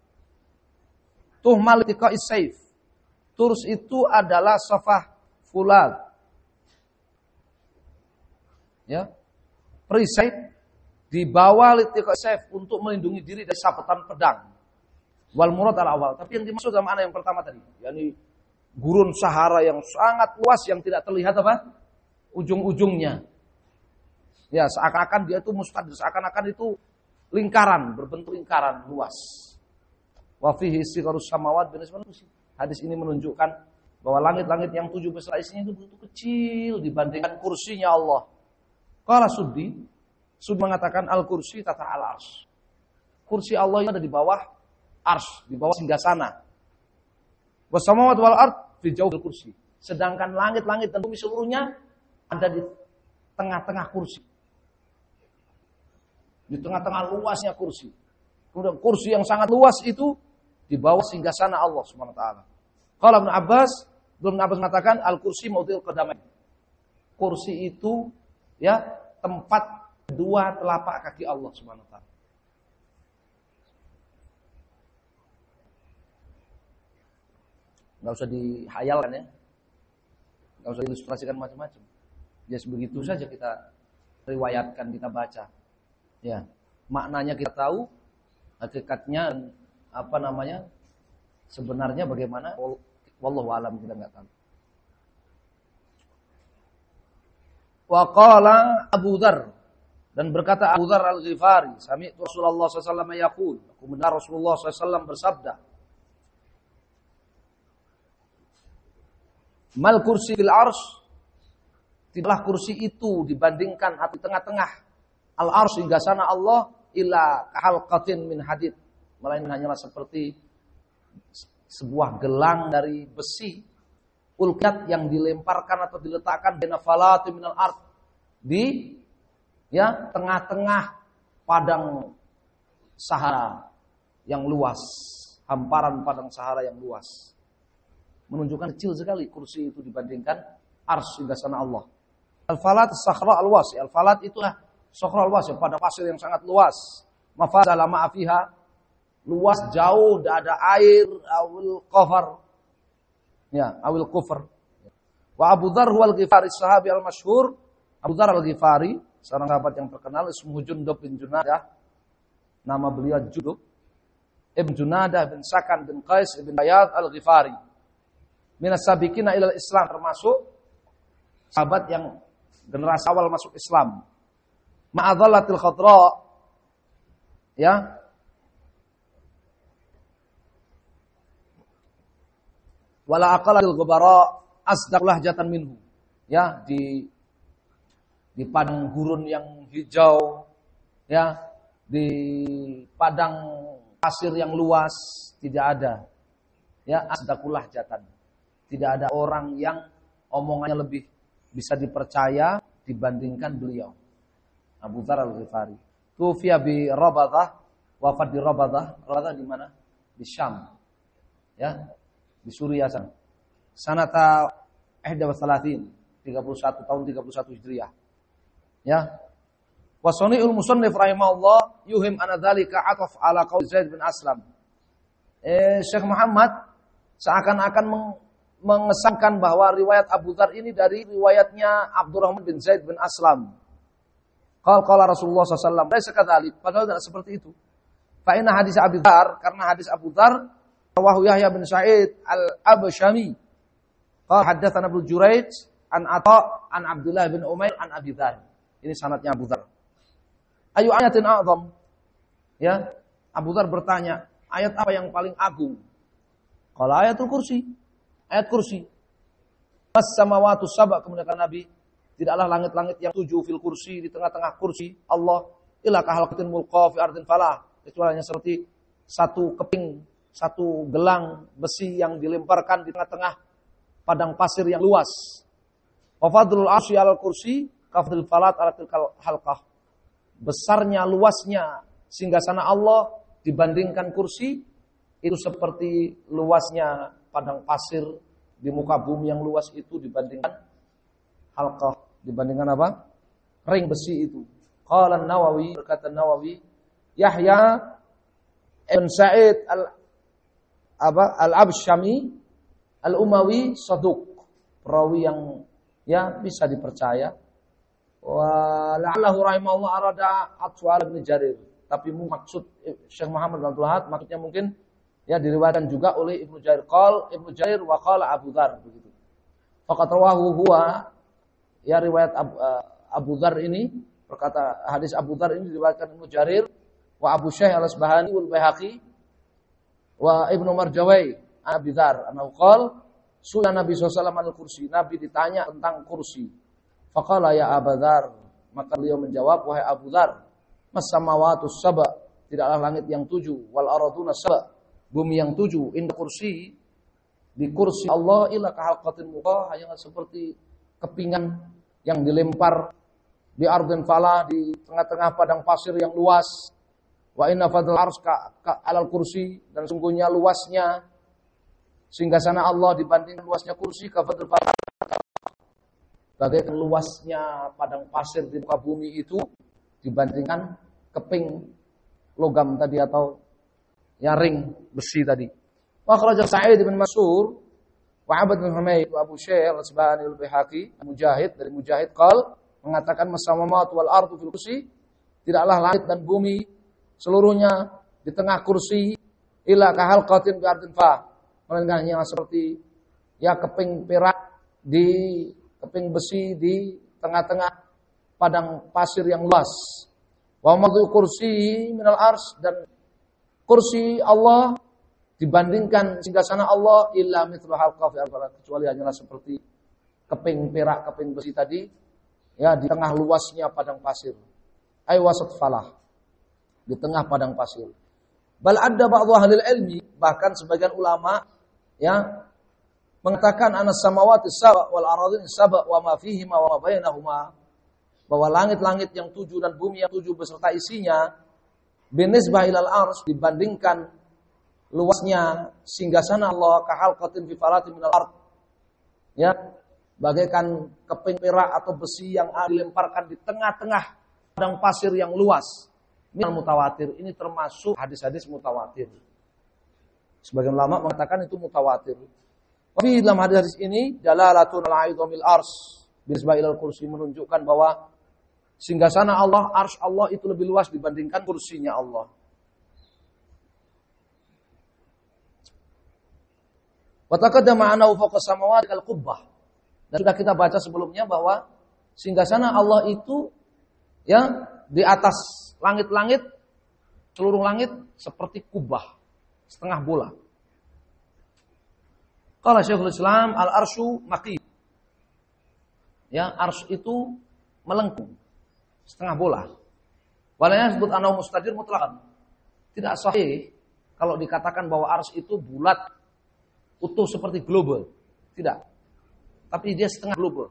Tuhmal tiqa'is saif. Turs itu adalah safah fulad. Ya. Perisai Dibawa litiqa saif untuk melindungi diri dari sabetan pedang. Wal murad al-awal. Tapi yang dimaksud dalam makna yang pertama tadi, yakni gurun Sahara yang sangat luas yang tidak terlihat apa? Ujung-ujungnya. Ya, seakan-akan dia itu mustadir, seakan-akan itu lingkaran, berbentuk lingkaran luas. Wa fihi sigarus samawat binisbal kursi. Hadis ini menunjukkan bahwa langit-langit yang 7 beserta isinya itu begitu kecil dibandingkan kursinya Allah. Qala Suddi mengatakan al-kursi tata al-arsy. Kursi Allah itu ada di bawah arsy, di bawah singgasana. Was samawati wal ard fi jawfil kursi. Sedangkan langit-langit dan bumi seluruhnya ada di tengah-tengah kursi. Di tengah-tengah luasnya kursi. Kemudian kursi yang sangat luas itu di bawah singgasana Allah Subhanahu wa taala. Qala Ibnu Abbas mengatakan al-kursi mautil qadamain. Kursi itu ya tempat dua telapak kaki Allah Subhanahu wa taala. Enggak usah dihayalkan ya. Enggak usah ilustrasikan macam-macam. Ya begitu saja kita riwayatkan, kita baca. Ya, maknanya kita tahu, hakikatnya sebenarnya bagaimana? Wallahu a'lam, kita enggak tahu. Wa qala Abu Dzar, dan berkata Abu Dzar Al-Ghifari, sami'tu Rasulullah sallallahu alaihi wasallam yaqul, aku mendengar Rasulullah sallallahu alaihi wasallam bersabda, mal kursi fil arsy, tidaklah kursi itu dibandingkan atau tengah-tengah al-arsy hingga sana Allah illa kahalqatin min hadid, melainkan hanyalah seperti sebuah gelang dari besi ulqat yang dilemparkan atau diletakkan baina falati minal ard, di ya tengah-tengah padang Sahara yang luas, hamparan padang Sahara yang luas. Menunjukkan kecil sekali kursi itu dibandingkan arsy hingga sana Allah. Al-falat sakhra al-wasi. Al-falat itulah sakhra al-wasi, pada pasir yang sangat luas. Mafazala ma'afiha, luas jauh, tidak ada air, awil kufar. Ya, awil kufar. Wa Abu Dzar huwal Ghifari, sahabi al-masyhur. Abu Dzar al-Ghifari, seorang sahabat yang terkenal, ismuhu Jundub bin Junadah. Nama beliau Jundub ibn Junadah bin Sakan bin Qais bin Ayyad al-Ghifari. Minas sabiqina ilal Islam, termasuk sahabat yang generasi awal masuk Islam. Ma'adhallatil khadra, ya, wala aqalatil ghubara asdaq lahjatan minhu, ya, di padang gurun yang hijau, ya, di padang pasir yang luas tidak ada, ya, asdaqul lahjatan. Tidak ada orang yang omongannya lebih bisa dipercaya dibandingkan beliau. Abu Dzar Al-Ghifari. Tufiya bi Rabadah, wafat di Rabadah. Rabadah di mana? Di Syam. Ya, di Suriah sana. Sanata 31, 31 tahun 31 Hijriah. Ya. Wa sani'ul musannif rahimahullah yuhim anna dzalika ataf ala qaul Zaid bin Aslam. Syekh Muhammad seakan-akan mengesankan bahwa riwayat Abu Dzar ini dari riwayatnya Abdurrahman bin Zaid bin Aslam. Qala Rasulullah sallallahu alaihi wasallam, padahal tidak seperti itu. Fa inna hadis Abu Dzar, karena hadis Abu Dzar rawahu Yahya bin Sa'id al-Abshami. Qala haddatsana Ibnu Jurayj an Atha an Abdullah bin Umair an Abi Dzar. Ini sanadnya Abu Dzar. Ayu ayatin a'zam? Ya, Abu Dzar bertanya, ayat apa yang paling agung? Qala ayatul kursi. Ayat kursi. As-samawatu sab'a, kemudian Nabi, tidaklah langit-langit yang 7 fil kursi, di tengah-tengah kursi Allah, illa kahalqatin mulqa fi ardin falah, kecuali hanya seperti satu keping, satu gelang besi yang dilemparkan di tengah-tengah padang pasir yang luas. Wa fadlul arsy 'alal kursi kafdil falat 'ala tilkal halqah. Besarnya, luasnya singgasana Allah dibandingkan kursi itu seperti luasnya padang pasir di muka bumi yang luas itu dibandingkan halqah, dibandingkan apa? Ring besi itu. Qala An-Nawawi, berkata Nawawi, Yahya ibn Sa'id al-Abshami al-Umawi saduq, perawi yang ya bisa dipercaya. Wa la'allahu rahimahullah arada atwal Ibnu Jarir. Tapi maksud Syekh Muhammad bin Abdul Wahhab maksudnya mungkin ya diriwayatkan juga oleh Ibnu Jarir. Ibnu Jarir wa qala Abu Dzar begitu. Faqat rawahu huwa ya riwayat Abu Dzar ini berkata hadis Abu Dzar ini diriwayatkan Ibnu Jarir wa Abu Syekh Al-Asbahani wal Baihaqi wa Ibnu Marjawai Abi Dzar annahu qala sunan Nabi sallallahu alaihi wasallam al-kursi. Nabi ditanya tentang kursi. Faqala ya Abu Dzar, maka beliau menjawab wahai Abu Dzar, mas-samawatus sab'a, tidaklah langit yang 7, wal arduna sab'a, bumi yang 7, inda kursi, di kursi Allah ila kahalqatin muqah, hanya seperti kepingan yang dilempar di ardin fala, di tengah-tengah padang pasir yang luas. Wa inna fadl ars alal kursi, dan sungguhnya luasnya singgasana Allah dibanding luasnya kursi ka fadl fala, bagaikan luasnya padang pasir di muka bumi itu dibandingkan keping logam tadi atau ya ring besi tadi. Wa kharaja Sa'id bin Mansur wa Abd bin Humayd wa Abu Syekh Al-Asbahani Al-Baihaqi Mujahid dari Mujahid mengatakan masamawat wal ardu fil kursi, tidaklah langit dan bumi seluruhnya di tengah kursi ila kahalqatin bi ardin fa, melainkan hanya seperti ya keping perak di keping besi di tengah-tengah padang pasir yang luas. Wa madhu kursi minal ars, dan kursi Allah dibandingkan singgasana Allah illa mithlu halqa fi al-balad, kecuali hanyalah seperti keping perak, keping besi tadi ya di tengah luasnya padang pasir. Ay wasat falah, di tengah padang pasir. Bal adda ba'dhu ahlil ilmi, bahkan sebagian ulama ya mengatakan anas samawati sab'a wal aradin sab'a wa ma fihima wa ma bainahuma, bahwa langit-langit yang 7 dan bumi yang 7 beserta isinya binisbah ilal ars, dibandingkan luasnya singgasana Allah kahalqatin fi falatin minal ard, ya bagaikan keping perak atau besi yang dilemparkan di tengah-tengah padang pasir yang luas. Minal mutawatir, ini termasuk hadis-hadis mutawatir. Sebagian ulama mengatakan itu mutawatir. Tapi dalam hadis ini dalalatun ala idhamil ars binisbah ilal kursi, menunjukkan bahwa singgasana Allah, ars Allah itu lebih luas dibandingkan kursinya Allah. Wa taqaddama annahu fawqa samawati al-qubbah. Dan sudah kita baca sebelumnya bahwa singgasana Allah itu ya di atas langit-langit, seluruh langit seperti kubah, setengah bola. Qala Syekhul Islam al-arsyu maqi. Ya, ars itu melengkung, setengah bola. Walanya disebut anau mustadir mutlaqan. Tidak sahih kalau dikatakan bahwa ars itu bulat, utuh seperti global. Tidak. Tapi dia setengah global.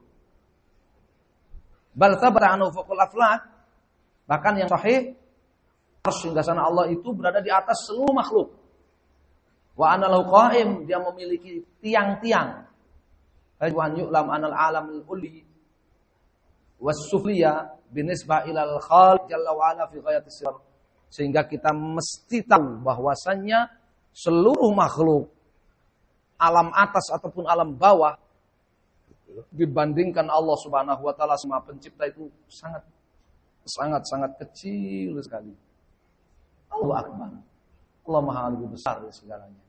Bal thabata anau fawqal aflak. Bahkan yang sahih, ars singgasana Allah itu berada di atas seluruh makhluk. Wa analau qaim, dia memiliki tiang-tiang. Aywan yu'lam anal alamul ulli was-sufliya binisbah ilal khaliq jalla wa ala fi ghayatis sir. Sehingga kita mesti tahu bahwasannya seluruh makhluk alam atas ataupun alam bawah dibandingkan Allah Subhanahu wa taala Maha Pencipta itu sangat kecil sekali. Allahu akbar. Allah Maha lebih besar dari segalanya.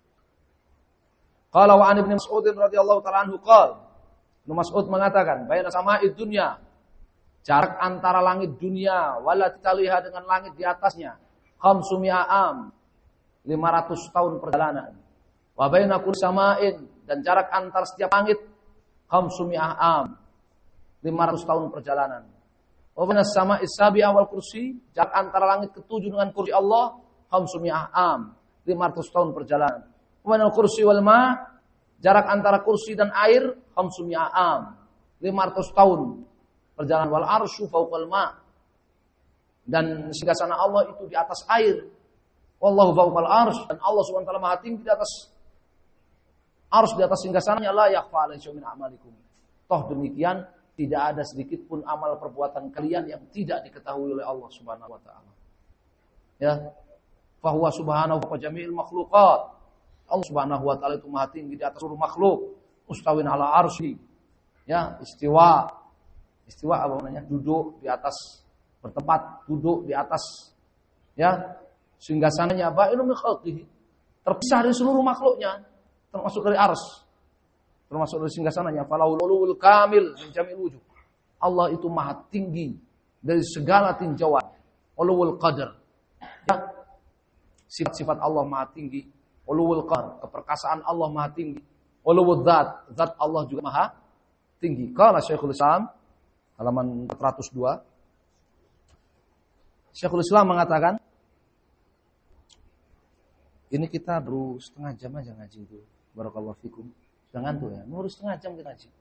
Qala wa an Ibnu Mas'ud radhiyallahu ta'ala anhu qala, Ibnu Mas'ud mengatakan, baina sama'id dunya, jarak antara langit dunia wala taliha dengan langit di atasnya, khamsumi'a am, 500 tahun perjalanan. Wa baina kulli sama'in, dan jarak antar setiap langit khamsumi'a am, 500 tahun perjalanan. Wa baina sama'is sabi'a wal kursi, jarak antara langit ke-7 dengan kursi Allah khamsumi'a am, 500 tahun perjalanan. Wa baina kursi wal ma', jarak antara kursi dan air khamsumi'a am, 500 tahun perjalanan. Wal arsyu fawqal ma', dan singgasana Allah itu di atas air. Wallahu fawqal arsy, dan Allah Subhanahu wa taala Maha tinggi di atas arsy, di atas singgasananya. La yakhfa 'alaihi syai'un min a'malikum. Toh demikian tidak ada sedikit pun amal perbuatan kalian yang tidak diketahui oleh Allah Subhanahu wa taala. Ya. Fa huwa subhanahu wa jami'il makhluqat. Allah Subhanahu wa taala itu Maha tinggi di atas seluruh makhluk. Mustawin ala arsy. Ya, istiwa. Istiwa apa namanya? Duduk di atas, bertempat, duduk di atas, ya, singgasananya ba'inun min khalqihi, terpisah dari seluruh makhluknya, termasuk dari ars, termasuk dari singgasananya. Falahul ulul kamil min jami'il wujuh. Allah itu maha tinggi dari segala tinjauan. Ulul qadar. Ya, sifat-sifat Allah maha tinggi. Ulul qadar, keperkasaan Allah maha tinggi. Ulul zat, zat Allah juga maha tinggi. Qala Syekhul Islam halaman 402. Syekhul Islam mengatakan, ini kita baru setengah jam aja ngaji itu. Barakallahu fikum. Jangan tuh ya, baru setengah jam kita ngaji.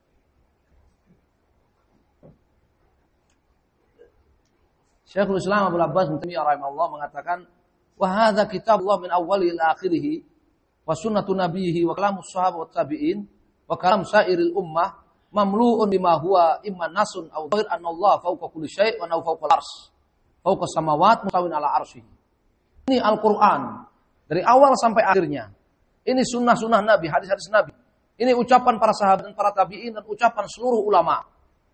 Syekhul Islam Abu Abbas bin Taimiyah rahimahullah mengatakan, wa hadza kitabullah min awwalihi ila akhirih wa sunnatu nabiyhi wa kalamus sahabat tabi'in wa kalam sairil ummah mamlu'un bima huwa imma nasun aw dhahir anna Allah fawqa kulli syai' wa nahu fawqa al-'arsy fawqa samawat mustawin ala 'arsyihi. Ini Al-Qur'an dari awal sampai akhirnya. Ini sunnah-sunnah Nabi, hadis-hadis Nabi. Ini ucapan para sahabat dan para tabi'in dan ucapan seluruh ulama.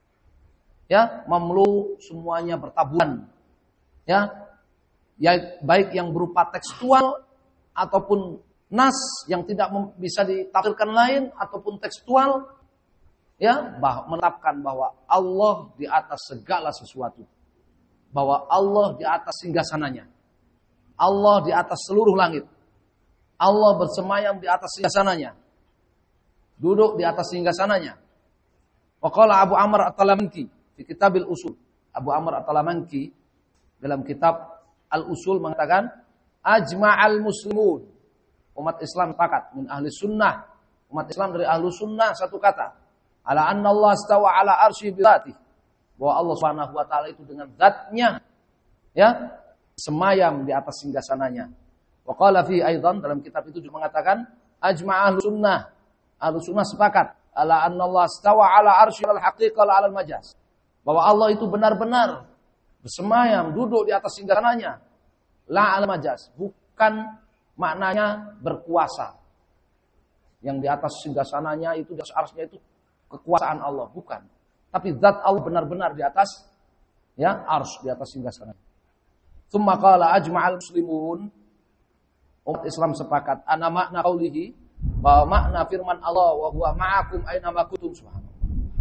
Ya, mamlu semuanya bertaburan. Ya. Ya, baik yang berupa tekstual ataupun nas yang tidak bisa ditafsirkan lain ataupun tekstual. Ya, menetapkan bahwa Allah di atas segala sesuatu. Bahwa Allah di atas singgasananya. Allah di atas seluruh langit. Allah bersemayam di atas singgasananya. Duduk di atas singgasananya. Wa qala Abu Amr At-Talamanki di Kitabil Usul. Abu Amr At-Talamanki dalam kitab Al-Usul mengatakan, ajma'al muslimun. Umat Islam sepakat min ahli sunnah. Umat Islam dari ahli sunnah satu kata. Ala anna Allah istawa ala arsy bi dzatihi. Bahwa Allah Subhanahu wa taala itu dengan zatnya, ya, semayam di atas singgasananya. Wa qala fi aidan, dalam kitab itu juga mengatakan, ajma' ahlu sunnah. Ahlu sunnah sepakat ala anna Allah istawa ala arsy al haqiqah ala al majaz. Bahwa Allah itu benar-benar bersemayam, duduk di atas singgasananya. La al majaz, bukan maknanya berkuasa. Yang di atas singgasananya itu, di atas arsy-nya itu kekuasaan Allah, bukan. Tapi zat Allah benar-benar di atas, ya, arsy, di atas singgasana. Tsumma qala ajma'al muslimun. Umat Islam sepakat ana makna qaulihi, bahwa makna firman Allah wa huwa ma'akum aina ma kuntum. Subhanallah.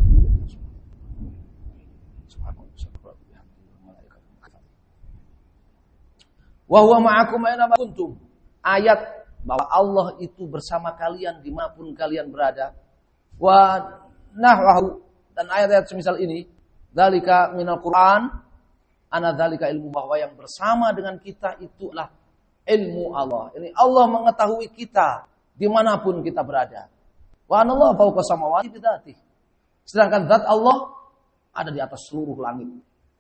Wa huwa ma'akum aina ma kuntum. Ayat bahwa Allah itu bersama kalian dimanapun kalian berada. Wa nahwahu, dan ayat-ayat semisal ini, dzalika minal Qur'an, ana dzalika ilmu, bahwa yang bersama dengan kita itulah ilmu Allah. Ini Allah mengetahui kita dimanapun kita berada. Wa anallahu fawqa samawati bidzatihi. Sedangkan zat Allah ada di atas seluruh langit,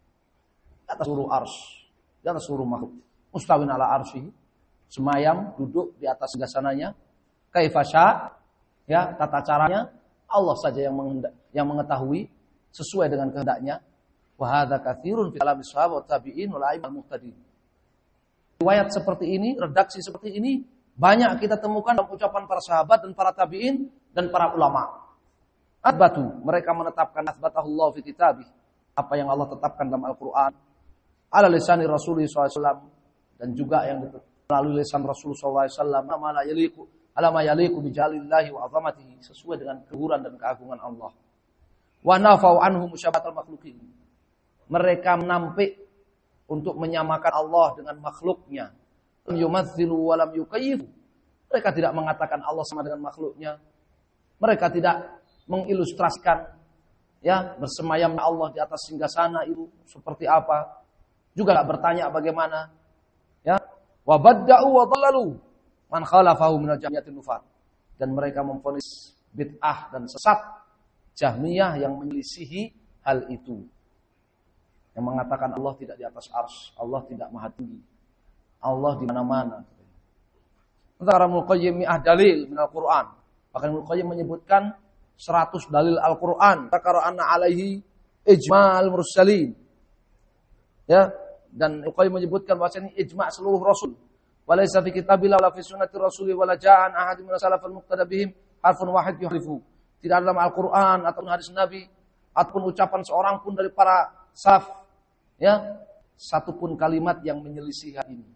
di atas seluruh arsy, di atas seluruh makhluk. Mustawin ala arsyihi, semayam, duduk di atas singgasananya. Kaifa sya', ya, tata caranya Allah saja yang mengetahui sesuai dengan kehendaknya. Wa hadza katsirun fi kalam sahabat tabi'in wal a'immah muhtadin. Riwayat seperti ini, redaksi seperti ini banyak kita temukan dalam ucapan para sahabat dan para tabi'in dan para ulama. Athbatu, mereka menetapkan athbatahullah fi kitabih, apa yang Allah tetapkan dalam Al-Qur'an, ala lisani Rasulullah SAW, dan juga yang melalui lisan Rasulullah SAW, alama yaliku bijalillahi wa azamatihi, sesuai dengan keluhuran dan keagungan Allah. Wa nafau anhu musyabahatal makhluqin. Mereka menampik untuk menyamakan Allah dengan makhluknya. Lam yumatsilu wa lam yukayyifu. Mereka tidak mengatakan Allah sama dengan makhluknya. Mereka tidak mengilustrasikan, ya, bersemayamnya Allah di atas singgasana itu seperti apa. Juga tidak bertanya bagaimana, ya. Wa badda'u wa dhallalu man khalafahu min al-jahmiyatin nufat. Dan mereka memvonis bid'ah dan sesat Jahmiyah yang menyelisihi hal itu. Yang mengatakan Allah tidak di atas arsy, Allah tidak maha tinggi, Allah di mana-mana. Antara Ibnu Qayyim mi'ah dalil min al-Qur'an. Bahkan Ibnu Qayyim menyebutkan 100 dalil Al-Qur'an. Takara anna alaihi ijma'al mursalin. Ya, dan Ibnu Qayyim menyebutkan bahwa ini ijma' seluruh rasul. Walaysa fi kitabillah wala fi sunnati rasuli wala ja'an ahadun min salafil muqtada bihim harfun wahid yuhrifu. Tidak dalam Al-Qur'an atau hadis Nabi ataupun ucapan seorang pun dari para salaf, ya, satu pun kalimat yang menyelisih hal ini.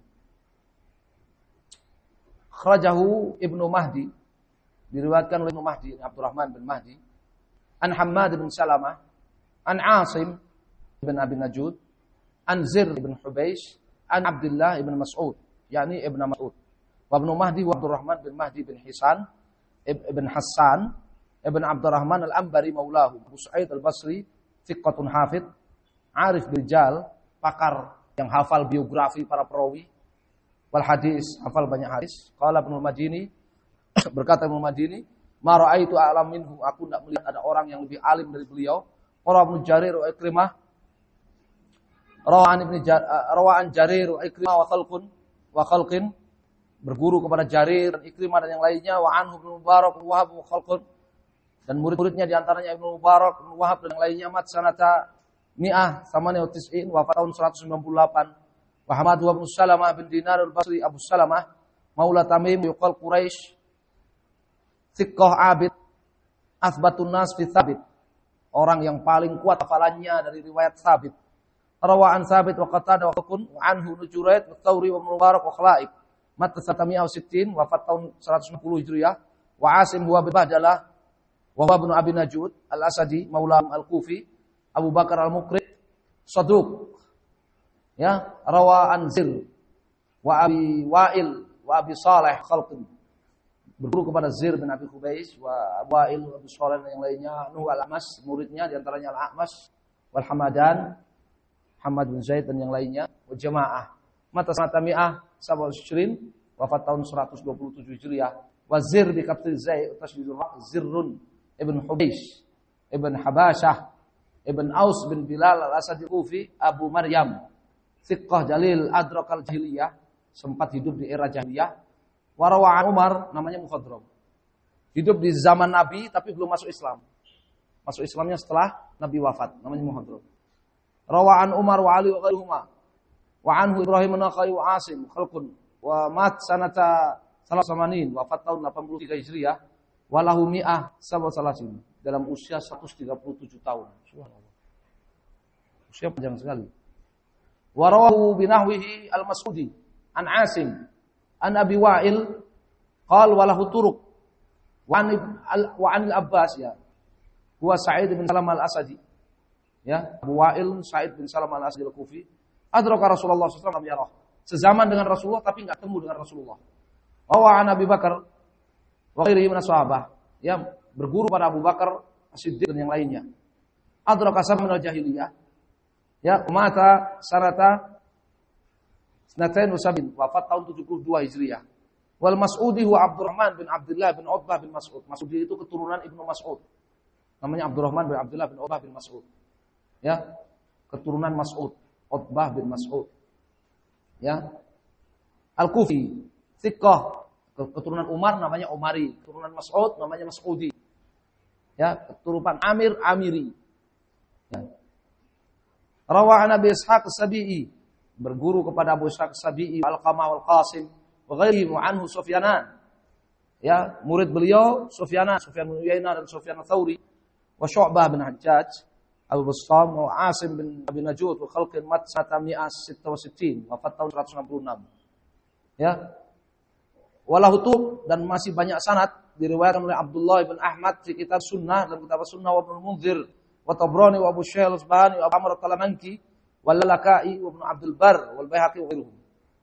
Kharajahu Ibnu Mahdi, diriwayatkan oleh Ibnu Mahdi, Abdurrahman bin Mahdi, an Hammad bin Salamah, an Asim bin Abi Najud, an Zir bin Hubeish, an Abdullah bin Mas'ud, yakni Ibnu Mas'ud. Wa Ibnu Mahdi wa Abdurrahman bin Mahdi bin Hisan, Ibn Hassan, Ibn Abdurrahman al-Ambari maulahu, Abu Sa'id al-Basri, thiqatun hafid, arif biljal, pakar yang hafal biografi para perawi, wal hadis, hafal banyak hadis. Qala Ibnu Madini, berkata Ibnu Madini, ma ra'aitu a'lam minhu, aku tidak melihat ada orang yang lebih alim dari beliau. Qala Ibnu Jarir wa Ikrimah, rawa'an Jarir wa Ikrimah wa khalqin, berguru kepada Jarir dan Ikrimah dan yang lainnya, wa anhu Ibnu Mubarak wa Wahab wa khalqun, dan murid-muridnya diantaranya Ibnu Mubarak, Ibnu Wahab dan yang lainnya, mat sanata mi'ah samani wa tis'in, wafat tahun 198. Wa Hamad wa Ibnu Salamah bin Dinar al-Basri, Abu Salamah maula Tamim yuqal Quraisy, thiqah abid, athbatun nas fi thabit, orang yang paling kuat hafalannya dari riwayat Thabit. Rawa'an Thabit wa Qatadah wa Qun wa anhu Nujuraid wa Thawri wa Mubarak wa Khalaib, mat 160, wafat tahun 160 Hijriah. Wa Asim huwa bin Bahdalah wa huwa ibnu Abi Najud al-Asadi maula al-Kufi, Abu Bakar al-Muqri saduq, ya, rawa'an Zir wa Abi Wa'il wa Abi Saleh khalqin, berguru kepada Zir bin Abi Hubeish wa Wa'il wa Abi Saleh dan yang lainnya. Nuh al-Amas, muridnya diantaranya al-A'mas wal Hamadan, Hamad bin Zaid dan yang lainnya. Wa jamaah mata sanata mi'ah sabal syrin, wafat tahun 127 Hijriah. Wa Zir bi kaptil Zaid tasydidul ra, Zirrun ibn Hubeish ibn Habasyah ibn Aus bin Bilal al-Asadi Kufi, Abu Maryam, thiqah jalil adrakal jahiliyah, sempat hidup di era jahiliyah. Warawa'an Umar, namanya mukhadram, hidup di zaman Nabi tapi belum masuk Islam. Masuk Islamnya setelah Nabi wafat, namanya mukhadram. Rawa'an Umar wa Ali wa ghairuhuma. Wa anhu Ibrahim an-Nakhai wa Asim khalqun, wa mat sanata 83, wafat tahun 83 Hijriah. Walahu mi'ah sabal salasin, dalam usia 137 tahun. Subhanallah. Usia panjang sekali. Wa rawahu binahwihi al-Mas'udi an Asim an Abi Wa'il qala walahu turuq wa an al-Abbas, ya, huwa Sa'id bin Salam al-Asadi, ya, Abu Wa'il Sa'id bin Salam al-Asadi al-Kufi, adraka Rasulullah sallallahu alaihi wasallam, sezaman dengan Rasulullah tapi enggak temu dengan Rasulullah. Wa an Abi Bakar wa ghairihi min sahabah, ya, berguru pada Abu Bakar As-Siddiq dan yang lainnya. Adraka samanal jahiliyah, ya, mata sanata sanatain usabin, wafat tahun 72 Hijriah. Wal Mas'udi huwa Abdurrahman bin Abdullah bin Utbah bin Mas'ud. Mas'udi itu keturunan Ibnu Mas'ud. Namanya Abdurrahman bin Abdullah bin Utbah bin Mas'ud. Ya, keturunan Mas'ud, Utbah bin Mas'ud. Ya. Al-Kufi, thiqah, keturunan Umar namanya Umari, keturunan Mas'ud namanya Mas'udi. Ya, keturunan Amir Amiri. Ya. Rawa'an Abi Ishaq as-Sabi'i, berguru kepada Abu Ishaq as-Sabi'i, Al-Qamah wal-Qasim wa ghairihi anhu Sufyanan. Ya, murid beliau Sufyan bin Uyainah dan Sufyan ats-Tsauri wa Syu'bah bin Hajjaj, Abu Bastam wa Asim bin Abi Najud wa khalqin mat 166, wafat tahun 166. Ya. Walahu tu, dan masih banyak sanad diriwayatkan oleh Abdullah bin Ahmad di kitab Sunnah, dalam kitab Sunnah, wa Ibnu Munzir wa Tabrani wa Abu Syekh al-Asbahani wa Amr al-Talamanki wal Lalakai wa Ibnu Abdul Barr wal Baihaqi wa ghairuhum.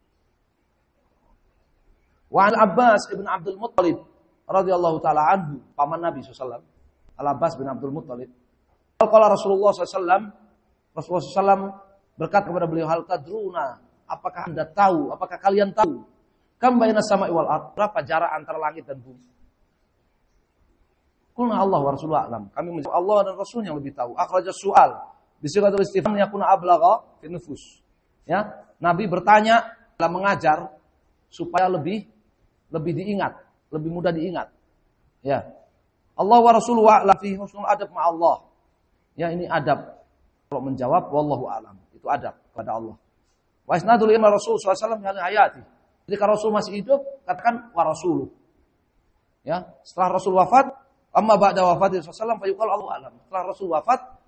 Wa an Abbas ibn Abdul Muttalib radhiyallahu taala anhu, paman Nabi sallallahu alaihi wasallam, Al-Abbas bin Abdul Muttalib. Qala Rasulullah sallallahu alaihi wasallam berkata kepada beliau, hal tadruna, apakah Anda tahu, apakah kalian tahu, kam baina sama'i wal ard, berapa jarak antara langit dan bumi? Qulna Allah wa Rasulullah alam, kami menjawab Allah dan Rasulnya yang lebih tahu. Akhrajas su'al bisighatul istifham yakuna ablagha fi nufus. Ya, Nabi bertanya dalam mengajar supaya lebih diingat, lebih mudah diingat. Ya. Allah wa Rasulullah alam fi husnul adab ma Allah. Ya, ini adab. Kalau menjawab wallahu alam, itu adab kepada Allah. Wa isnadul ila Rasul sallallahu alaihi wasallam min hayati. Jadi kalau Rasul masih hidup, katakan wa rasuluh. Ya, setelah Rasul wafat, amma ba'da wafati sallallahu alaihi wasallam fayuqal Allahu alam. Setelah Rasul wafat,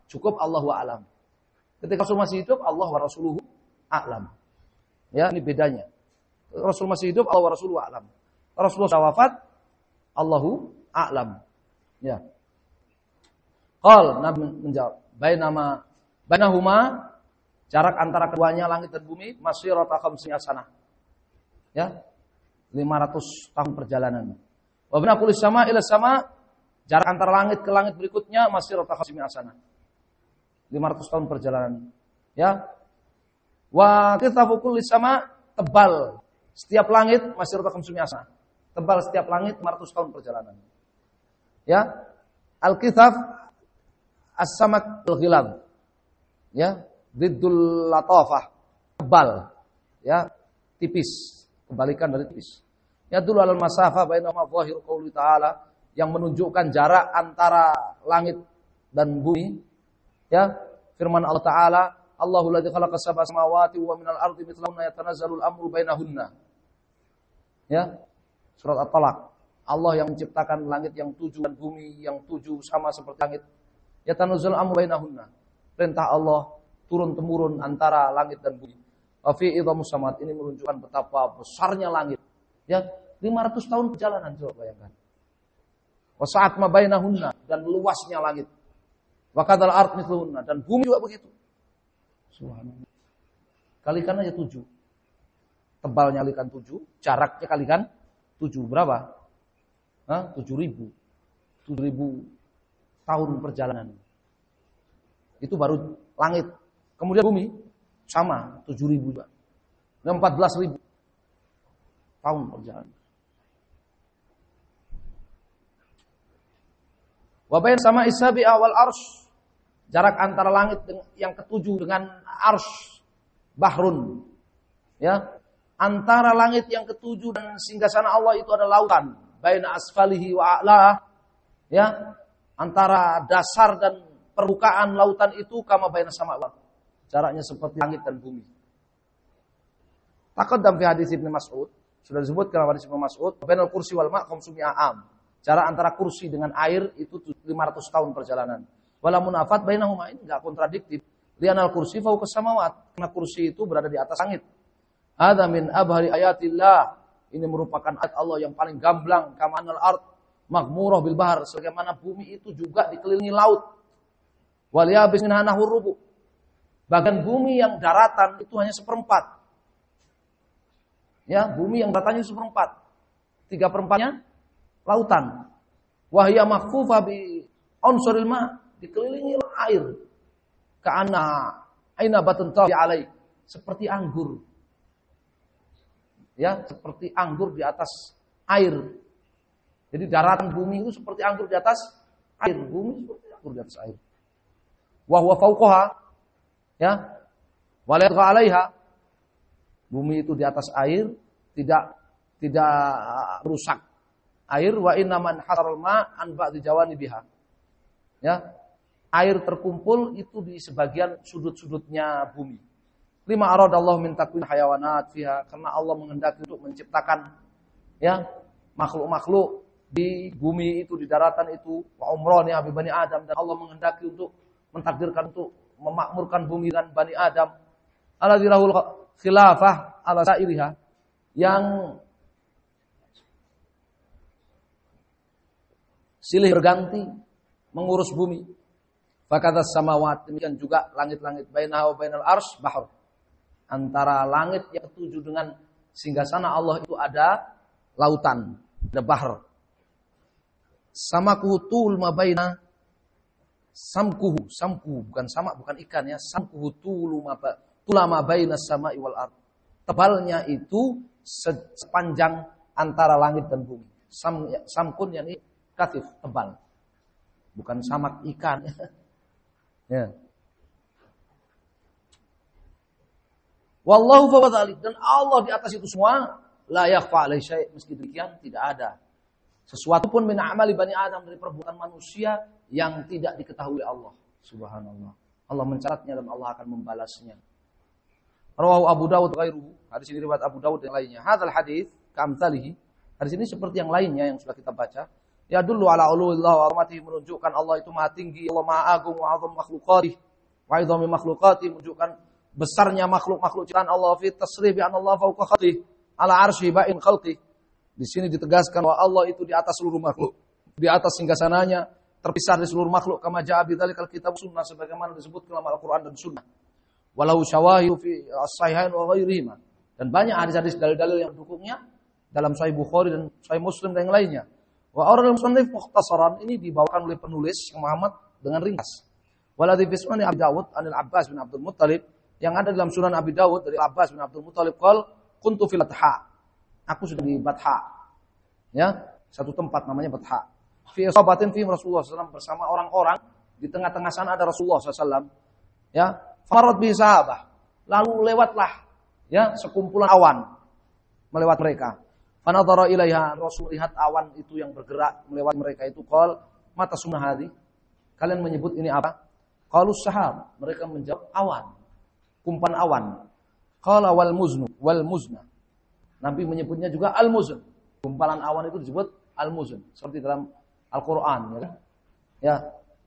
Cukup Allahu a'lam. Ketika Rasul masih hidup, Allah wa rasuluhu a'lam. Ya, ini bedanya. Rasul masih hidup, Allah wa rasuluhu a'lam. Rasulullah sudah wafat, Allahu a'lam. Ya. Qal, Nabi menjawab, bainahuma, jarak antara keduanya langit dan bumi, masirata khamsina sanah. Ya. 500 tahun perjalanan. Wa baina kulli sama ila sama, jarak antara langit ke langit berikutnya masirata khamsina sanah. 500 tahun perjalanan. Ya. Wa kithafu kulli sama, tebal setiap langit masirata khamsina sanah. Tebal setiap langit 500 tahun perjalanan. Ya. Al-kithaf as-samak al-ghilad. Ya, ziddul latafah. Tebal. Ya, tipis. Kebalikan dari tipis. Ya dulu alal masafah bainahuma zahir qouli ta'ala, yang menunjukkan jarak antara langit dan bumi. Ya, firman Allah Ta'ala, Allahu ladzi khalaqa sab'a samawati wa minal ardi mithlahunna yatanazzalul amru bainahunna. Ya. Surat At-Talaq. Allah yang menciptakan langit yang 7 dan bumi yang 7 sama seperti langit. Yatanazzalul amru bainahunna. Perintah Allah turun-temurun antara langit dan bumi. Wa fi idhamus samawat, ini menunjukkan betapa besarnya langit. Ya, 500 tahun perjalanan, coba bayangkan. Wa sa'at ma bainahunna, dan luasnya langit. Wa kadzal ard mithluhunna, dan bumi juga begitu. Subhanallah. Kalikan aja 7. Tebalnya kalikan 7, jaraknya kalikan 7. Berapa? 7.000. 7.000 tahun perjalanan. Itu baru langit. Kemudian bumi sama 7.000 juga. 14.000 tahun perjalanan. Wa bain sama isabi awal arsh, jarak antara langit yang ketujuh dengan arsh bahrun. Ya, antara langit yang ketujuh dan singgasana Allah itu ada lautan. Baina asfalihi wa a'lah. Ya, antara dasar dan permukaan lautan itu kama baina sama Allah. Jaraknya seperti langit dan bumi. Taqaddam fi hadis Ibnu Mas'ud, sudah disebutkan dalam hadis Ibnu Mas'ud, bainal kursi wal ma' 500 am. Jarak antara kursi dengan air itu 500 tahun perjalanan. Wala munafat bainahuma, ini enggak kontradiktif. Li'anal kursi fawqa samawat, karena kursi itu berada di atas langit. Hadza min abhari ayatillah, ini merupakan ayat Allah yang paling gamblang. Kama anal ard maghmurah bil bahr, sebagaimana bumi itu juga dikelilingi laut. Wal yabis minha nahur rubu, bagian bumi yang daratan itu hanya 1/4. Ya, bumi yang daratannya 1/4. 3/4-nya lautan. Wahya mahfufa bi unsuril ma, dikelilingi air. Ka'anna aina batun tabi alai, seperti anggur. Ya, seperti anggur di atas air. Jadi daratan bumi itu seperti anggur di atas air. Bumi seperti anggur di atas air. Wa huwa fawqaha, ya, wa la yadgha 'alaiha. Bumi itu di atas air, tidak rusak air. Wa inna man hasaral ma an ba'di jawanibiha. Ya, air terkumpul itu di sebagian sudut-sudutnya bumi. Lima aradallahu min takwin hayawanat fiha, karena Allah menghendaki untuk menciptakan ya makhluk-makhluk di bumi itu, di daratan itu, wa umraniha bi bani Adam, dan Allah menghendaki untuk mentakdirkan untuk memakmurkan bumi dan bani Adam. Alladzi lahul khilafah ala sa'iriha, yang silih berganti mengurus bumi. Fakadas samawat, demikian juga langit-langit, bainaha wa bainal arsy bahr, antara langit yang ketujuh dengan singgasana Allah itu ada lautan, ada bahr. Samakuhu tul ma baina, samkuhu bukan sama, bukan ikan ya, samkuhu tulama baina samai wal ard. Tebalnya itu sepanjang antara langit dan bumi. Samkun yakni katif, tebal. Bukan samak ikan. Ya. Wallahu fawqa dzalik, dan Allah di atas itu semua, la yakhfa alaihi syai', meski demikian tidak ada sesuatu pun min amali bani Adam, dari perbuatan manusia yang tidak diketahui Allah. Subhanallah. Allah mencatatnya dan Allah akan membalasnya. Rawahu Abu Dawud ghairuhu, hadis ini riwayat Abu Dawud yang lainnya. Hadzal hadis kamtsalihi, hadis ini seperti yang lainnya yang sudah kita baca. Ya dulu ala uluillah wa rahmatihi, menunjukkan Allah itu maha tinggi, Allah maha agung, wa azam makhluqatih, wa idhami makhluqatih, menunjukkan besarnya makhluk-makhluk ciptaan Allah, fi tasrih bi anna Allah fawqa khalqih, ala arsy ba'in khalqih. Di sini ditegaskan bahwa Allah itu di atas seluruh makhluk, di atas singgasananya, terpisah dari seluruh makhluk, kama ja'a bidzalikal kitab sunnah, sebagaimana disebut dalam Al-Qur'an dan Sunnah. Walau syawahidu fi as-sahihain wa ghairihima. Dan banyak hadis-hadis dalil-dalil yang mendukungnya dalam Sahih Bukhari dan Sahih Muslim dan yang lainnya. Wa auradul musannif mukhtasaran, ini dibawakan oleh penulis Muhammad dengan ringkas. Waladhi fi sunan Abi Dawud anil Abbas bin Abdul Muttalib, yang ada dalam Sunan Abi Dawud dari Abbas bin Abdul Muttalib qol kuntu fil Batha. Aku sudah di Batha. Ya, satu tempat namanya Batha. Fi sahabatin fi Rasulullah SAW, bersama orang-orang, di tengah-tengah sana ada Rasulullah SAW. Ya, farat bi sahabah. Lalu lewatlah ya sekumpulan awan melewati mereka. Fanadhara ilaiha, Rasul lihat awan itu yang bergerak melewati mereka itu, qol mata sunnah hadi, kalian menyebut ini apa? Qalu sahab, mereka menjawab awan, kumpulan awan. Qala wal muzna, Nabi menyebutnya juga al muzn, kumpalan awan itu disebut al muzn, seperti dalam Al-Qur'an ya kan? Ya,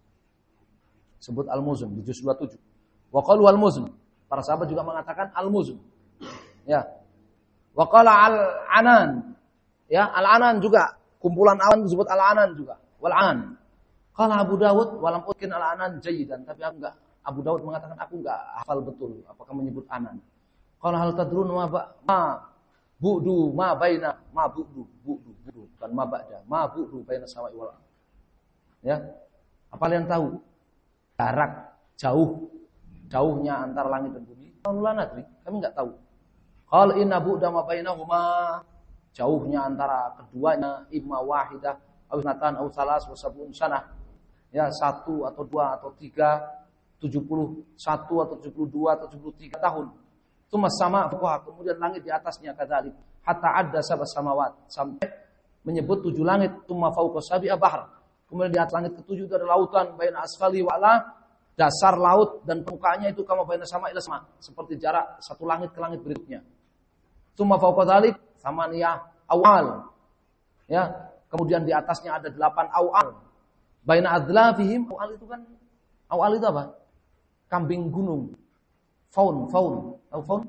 sebut al muzn di juz 27. Wa qalu wal muzn, para sahabat juga mengatakan al muzn. Ya. Wa qala al-anan. Ya, al-anan juga, kumpulan awan disebut al-anan juga. Wal-an. Qala Abu Dawud walam utkin al-anan jayyidan, tapi Abu Dawud mengatakan aku enggak hafal betul apakah menyebut anan. Qala hal tadrun ma bu'du ma baina ma bu'du bukan ma ba'da ma bu'du baina sama'i wal ardh. Ya. Apa kalian tahu jarak jauhnya antara langit dan bumi? Qalu la nadri, kami enggak tahu. Qal inna bu'da ma bainahuma, jauhnya antara keduanya imma wahidah aw natan aw salas wa sab'un sanah. Ya, 1 atau 2 atau 3, 71 atau 72 atau 73 tahun. Tsumma sama fuqaha, kemudian langit di atasnya kadzalik. Hatta adda sab'as samawat, sampai menyebut 7 langit. Tsumma fawqa sab'a bahr, kemudian di atas langit ke-7 itu ada lautan, baina asfali wa ala, dasar laut dan permukaannya itu kama baina sama ila sama, seperti jarak satu langit ke langit berikutnya. Tsumma fawqa dzalik samaniyah awal. Ya, kemudian di atasnya ada 8 awal. Baina adlafihim, awal itu kan, awal itu apa? Kambing gunung. Faun. Tahu faun?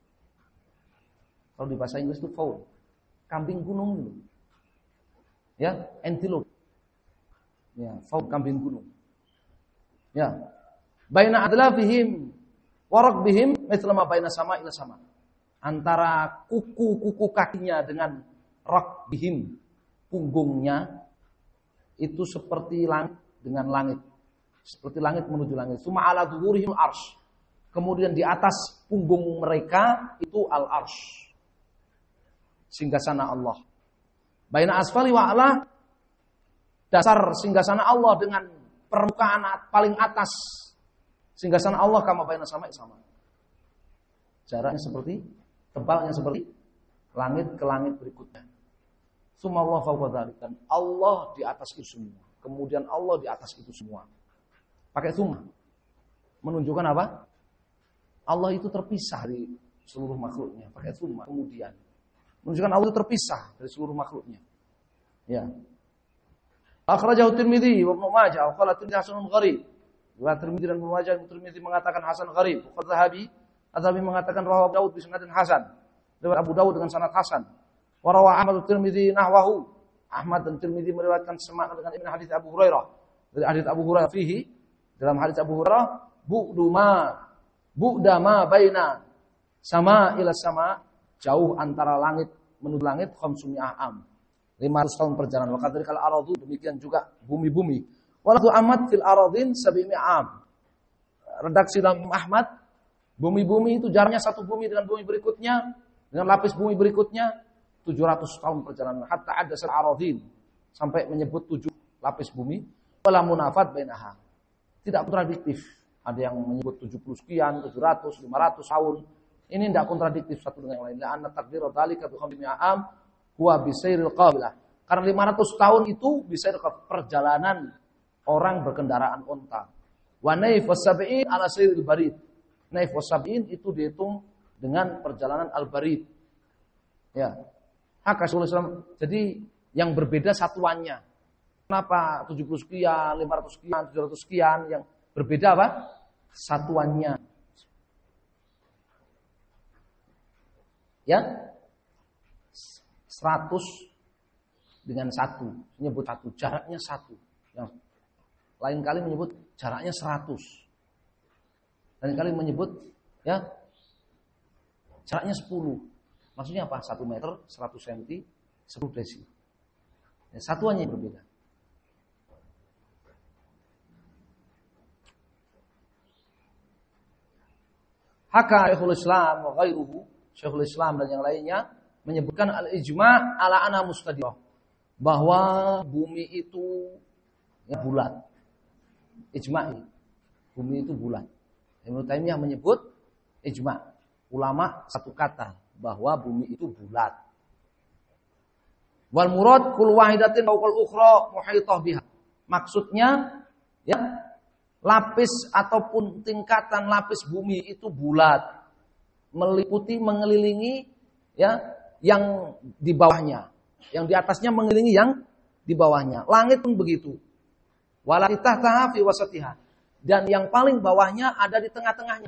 Kalau di bahasa Inggris itu faun. Kambing gunung itu. Ya, antelope. Ya, faun kambing gunung. Ya. Baina adlafihim wa rakbihim mithla ma baina sama ila sama. Antara kuku kakinya dengan rakbihim, punggungnya itu seperti langit dengan langit. Seperti langit menuju langit. Suma ala dhuhurihim arsy. Kemudian di atas punggung mereka itu al-arsy. Singgasana Allah. Baina asfali wa ala, dasar singgasana Allah dengan permukaan paling atas singgasana Allah kama baina sama. Jaraknya seperti, tebalnya seperti langit ke langit berikutnya. Summa Allah fawqa dzalik, dan Allah di atas itu semua. Kemudian Allah di atas itu semua. Pakai summa. Menunjukkan apa? Allah itu terpisah dari seluruh makhluknya. Pakai summa kemudian. Menunjukkan Allah itu terpisah dari seluruh makhluknya. Ya. Akhrajahu Tirmidzi wa Ibnu Majah wa qala Tirmidzi hasanun gharib. Riwayat Tirmidzi dan Ibnu Majah, Tirmidzi mengatakan hasan gharib. Adzabi mengatakan rawahu Daud bi sanadin hasan. Riwayat Abu Dawud dengan sanad hasan. Wa rawa Ahmad Tirmidzi nahwahu. Ahmad dan Tirmidzi meriwayatkan semakna dengan Ibnu hadis Abu Hurairah. Dari hadis Abu Hurairah fihi, dalam hadis Abu Hurairah, bu'da ma baina sama ila sama, jauh antara langit menuju langit 500 am. 500 tahun perjalanan. Wa kadzalika al-aradu, demikian juga bumi-bumi. Walatu amat fil aradin 700 am. Redaksi dalam Ahmad, bumi-bumi itu jaraknya satu bumi dengan bumi berikutnya, dengan lapis bumi berikutnya 700 tahun perjalanan. Hatta ada al-aradin, sampai menyebut 7 lapis bumi. Wala munafat bainaha. Tidak kontradiktif. Ada yang menyebut 70 sekian, 700, 500 tahun. Ini tidak kontradiktif satu dengan yang lain. La'anna takdir dzalika bi 500 am huwa bisairil qabilah. Karena 500 tahun itu bisa perjalanan orang berkendaraan onta. Wa naif was-sab'in ala sayril barid. Naif was-sab'in itu dihitung dengan perjalanan al-barid. Ya. Haka Rasulullah SAW. Jadi yang berbeda satuannya. Kenapa 70 sekian, 500 sekian, 700 sekian, yang berbeda apa? Satuannya. Ya, 100 dengan 1, menyebut 1, jaraknya 1. Yang lain kali menyebut jaraknya 100. Lain kali menyebut ya jaraknya 10. Maksudnya apa? 1 meter, 100 cm, 10 desi. Ya, satuannya berbeda. Haka Syekhul Islam wa ghairuhu, Syekhul Islam dan yang lainnya menyebutkan al-ijma' ala anna mustadirah, bahwa bumi itu ya bulat. Ijma', bumi itu bulat. Ibnu Taimiyah menyebut ijma', ulama satu kata bahwa bumi itu bulat. Wal murad kul wahidatin fawqal ukhra muhitah biha. Maksudnya ya lapis ataupun tingkatan lapis bumi itu bulat, meliputi, mengelilingi ya yang di bawahnya, yang di atasnya mengelilingi yang di bawahnya. Langit pun begitu. Wala tahtaha fi wasatiha, dan yang paling bawahnya ada di tengah-tengahnya.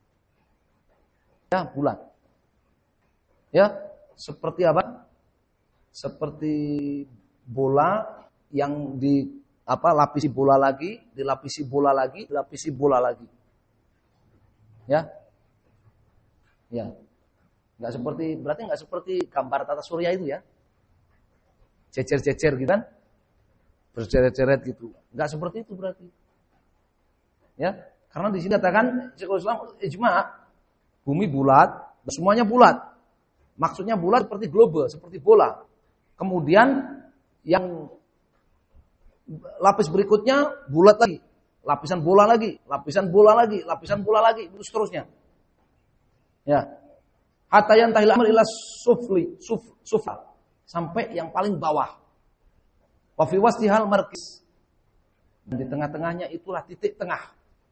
Ya, bulat. Ya, seperti apa? Seperti bola yang di lapisi bola lagi, dilapisi bola lagi, dilapisi bola lagi. Ya. Ya. Berarti enggak seperti gambar tata surya itu ya. Cecer-cecer gitu kan? Berceret-ceret gitu. Enggak seperti itu berarti. Ya, karena di sini katakan Syekhul Islam ijma', bumi bulat, semuanya bulat. Maksudnya bulat seperti globe, seperti bola. Kemudian yang lapis berikutnya bulat lagi, lapisan bola lagi, lapisan bola lagi, lapisan bola lagi, terus seterusnya. Ya. Hatta yantahil amr ila sufla, sampai yang paling bawah. Wa fi wasdihal markis. Dan di tengah-tengahnya itulah titik tengah.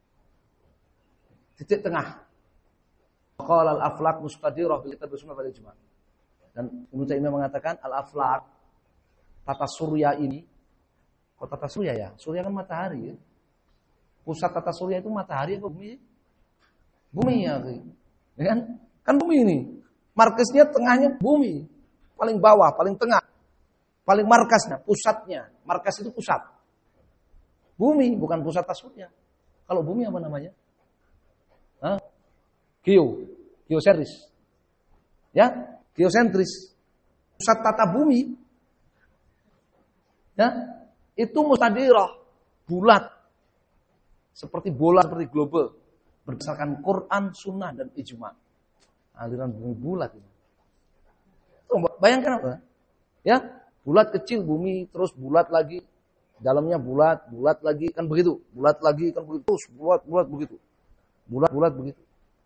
Titik tengah. Qala al-aflaq mustadirah bil kitab sunnah wal ijma'. Dan Ibnu Taimiyah mengatakan al-aflaq, tata surya ini. Kok tata surya ya? Surya kan matahari ya. Pusat tata surya itu matahari atau bumi? Bumi ya. Ya kan? Kan bumi ini. Markasnya tengahnya bumi. Paling bawah, paling tengah. Paling markasnya, pusatnya. Markas itu pusat. Bumi, bukan pusat tata surya. Kalau bumi apa namanya? Hah? Geosentris. Ya, geosentris. Pusat tata bumi. Ya. Itu mustadirah, bulat. Seperti bola, seperti globe. Berdasarkan Quran, Sunnah, dan Ijma'. Aliran bumi bulat. Bayangkan apa? Ya, bulat kecil, bumi terus bulat lagi. Dalamnya bulat, bulat lagi, kan begitu. Bulat lagi, kan begitu. Terus bulat begitu. Bulat begitu.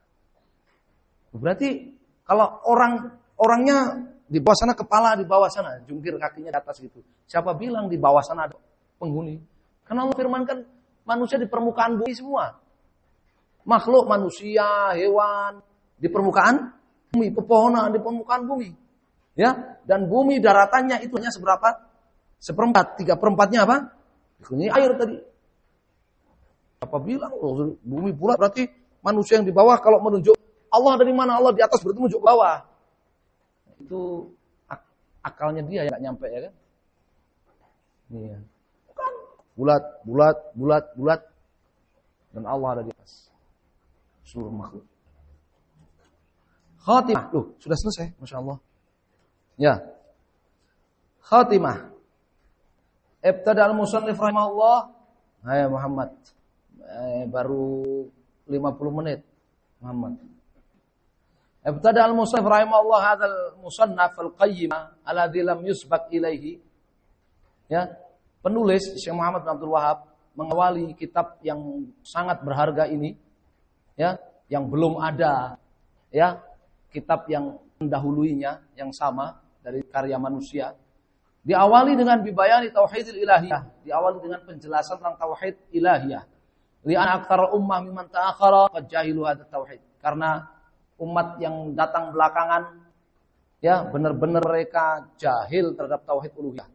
Berarti kalau orangnya di bawah sana, kepala di bawah sana, jungkir kakinya di atas gitu. Siapa bilang di bawah sana ada penghuni? Karena Allah firmankan manusia di permukaan bumi semua. Makhluk manusia, hewan di permukaan bumi, pepohonan di permukaan bumi. Ya, dan bumi daratannya itu hanya seberapa? 1/4, 3/4-nya apa? Ini air tadi. Apa bilang bumi bulat berarti manusia yang di bawah kalau menunjuk Allah dari mana, Allah di atas berarti menunjuk ke bawah. Itu akalnya dia yang enggak nyampe ya kan? Iya. Bukan. Bulat. Dan Allah ada di atas seluruh makhluk. Khatimah. Sudah selesai, Masya Allah. Ya. Khatimah. Ibtada al-musannif rahimahullah. Hai Muhammad. Baru 50 menit. Muhammad. Ibtada al-musannif rahimahullah hadzal musannaf al-qayyimah alladzi lam yusbaq ilaihi. Ya, penulis Syekh Muhammad bin Abdul Wahab mengawali kitab yang sangat berharga ini, ya, yang belum ada, ya, kitab yang mendahuluinya yang sama dari karya manusia. Diawali dengan bibayani tauhidil ilahiyah, diawali dengan penjelasan tentang tauhid ilahiyah. Li'an aktsara ummah mimman ta'akhara qad jahilu hadzal tauhid. Karena umat yang datang belakangan ya benar-benar mereka jahil terhadap tauhid uluhiyah.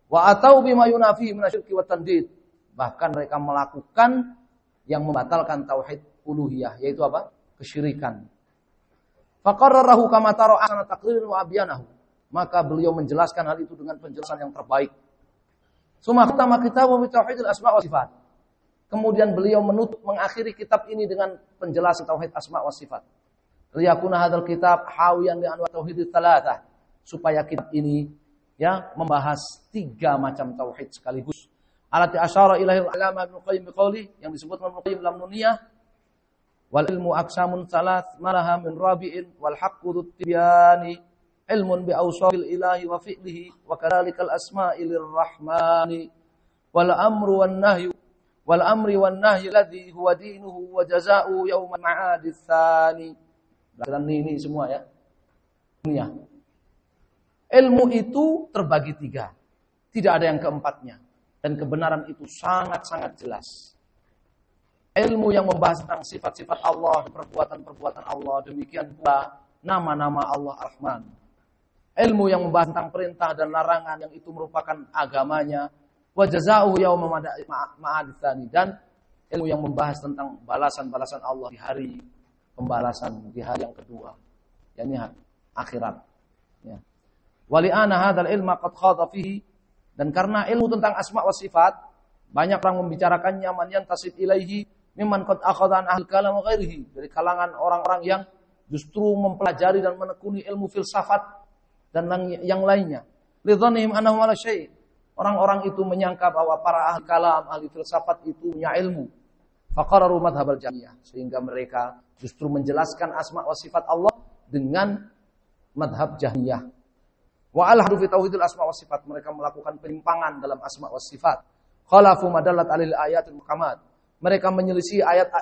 Wa atau bima yunafihi minasyirki wa tandid. Bahkan mereka melakukan yang membatalkan tauhid uluhiyah, yaitu apa? Kesyirikan. Faqarrarahu kama tara ahsana taqririn wa abyanahu. Maka beliau menjelaskan hal itu dengan penjelasan yang terbaik. Summa khatama kitabahu bi tauhidil asma wa sifat. Kemudian beliau mengakhiri kitab ini dengan penjelasan tauhid asma wa sifat. Liyakuna hadzal kitab hawiyan li anwa tauhidit tsalatsah. Supaya kitab ini ya membahas 3 macam tauhid sekaligus. Alati asyara ilahil alama Ibnu Qayyim biqauli, yang disebut Ibnu Qayyim dalam Nuniyah, wal ilmu aqsamun tsalath malaha min rabi'in wal haqqu tibyani ilmun bi awsafil ilahi wa fi'lihi wa kadzalikal asma'i lirrahmani wal amru wan nahyu wal amri wan nahyi alladhi huwa dinuhu wa jazaa'u yaumal ma'adits tsani. Dan ini semua ya. Nuniyah. Ilmu itu terbagi 3. Tidak ada yang keempatnya. Dan kebenaran itu sangat-sangat jelas. Ilmu yang membahas tentang sifat-sifat Allah, perbuatan-perbuatan Allah. Demikian pula nama-nama Allah Ar-Rahman. Ilmu yang membahas tentang perintah dan larangan yang itu merupakan agamanya. Wa jazaa'u yauma ma'adits tsani. Dan ilmu yang membahas tentang balasan-balasan Allah di hari pembalasan, di hari yang kedua. yakni akhirat. Ya. Wali'ana hadzal ilma qad khadha fihi, dan karena ilmu tentang asma wa sifat banyak orang membicarakannya, man yantasib ilaihi mimman qad akhadha an ahli kalam wa ghairihi, dari kalangan orang-orang yang justru mempelajari dan menekuni ilmu filsafat dan yang lainnya. Lidzannihim annahum ala syai', orang-orang itu menyangka bahwa para ahli kalam, ahli filsafat itu punya ilmu. Faqararu madhhabal Jahmiyah, sehingga mereka justru menjelaskan asma wa sifat Allah dengan madhab Jahmiyah. Wa alhadu fi tauhidil asma wa sifat, mereka melakukan penyimpangan dalam asma wa sifat. Khalafu madallat alil ayatil muhkamat, mereka menyelisih ayat-ayat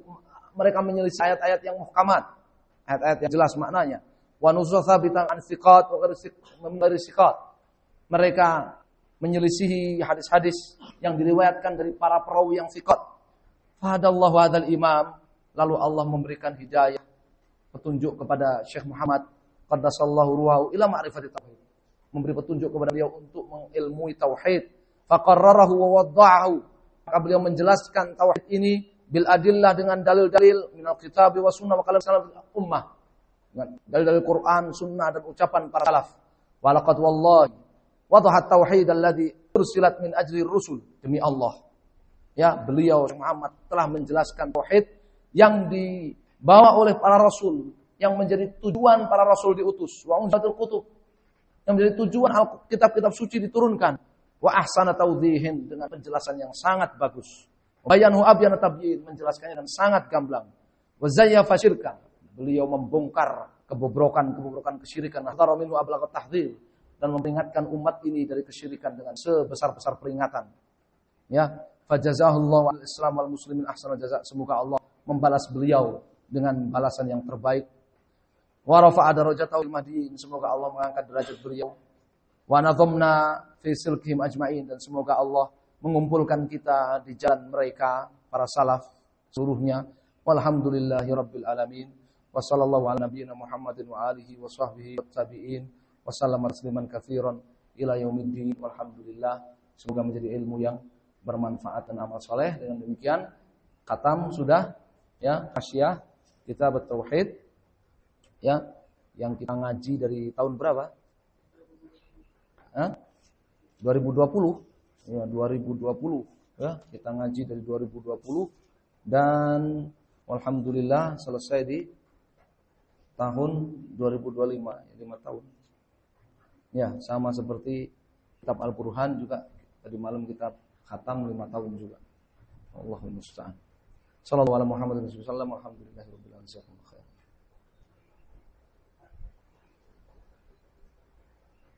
yang muhkamat, ayat-ayat yang jelas maknanya. Wa nusus tsabitan an thiqat wa ghairi thiqat, mereka menyelisihi hadis-hadis yang diriwayatkan dari para perawi yang thiqat. Fahadallahu hadzal imam, lalu Allah memberikan hidayah, petunjuk kepada Syekh Muhammad qaddasallahu ruhahu ila ma'rifati tauhid, memberi petunjuk kepada beliau untuk mengilmui tauhid. Faqarrarahu wa wadda'ahu, maka beliau menjelaskan tauhid ini bil adillah, dengan dalil-dalil minal kitab wa sunnah wa kalam salaf ummah, dengan dalil-dalil Quran, sunnah dan ucapan para salaf. Wa laqad wallahi wadahat tauhid alladhi ursilat min ajli rusul, demi Allah, ya, beliau Muhammad telah menjelaskan tauhid yang dibawa oleh para rasul, yang menjadi tujuan para rasul diutus. Wa unzatul kutub, yang menjadi tujuan kitab-kitab suci diturunkan. Wa ahsana tawdhihin, dengan penjelasan yang sangat bagus. Bayanhu abyana tabyin, menjelaskannya dengan sangat gamblang. Wa zayyafa syirka, beliau membongkar kebobrokan kesyirikan. Hadhara minhu ablaghat tahdhir, dan memperingatkan umat ini dari kesyirikan dengan sebesar-besar peringatan. Ya, fajazahullahu al-islam wal muslimin ahsanal jazaa, semoga Allah membalas beliau dengan balasan yang terbaik. Wa rafa'a darajatahu al-mahdiin, semoga Allah mengangkat derajat beliau. Wa nadhamna fi silkihim ajma'in, dan semoga Allah mengumpulkan kita di jalan mereka para salaf seluruhnya. Walhamdulillahi rabbil alamin. Wa sallallahu ala nabiyyina Muhammadin wa alihi wa sahbihi wat tabi'in wa sallama tasliman katsiran ila yaumiddin. Walhamdulillah, semoga menjadi ilmu yang bermanfaat dan amal soleh. Dengan demikian khatam sudah ya hasyah kitab at-tauhid ya, yang kita ngaji dari tahun berapa? 2020. Ya, 2020 ya, kita ngaji dari 2020 dan alhamdulillah selesai di tahun 2025, ya, 5 tahun. Ya, sama seperti kitab Al-Burhan juga tadi malam kita khatam 5 tahun juga. Allahumma musta'an. Sallallahu alaihi wa sallam, alhamdulillahirabbil alamin.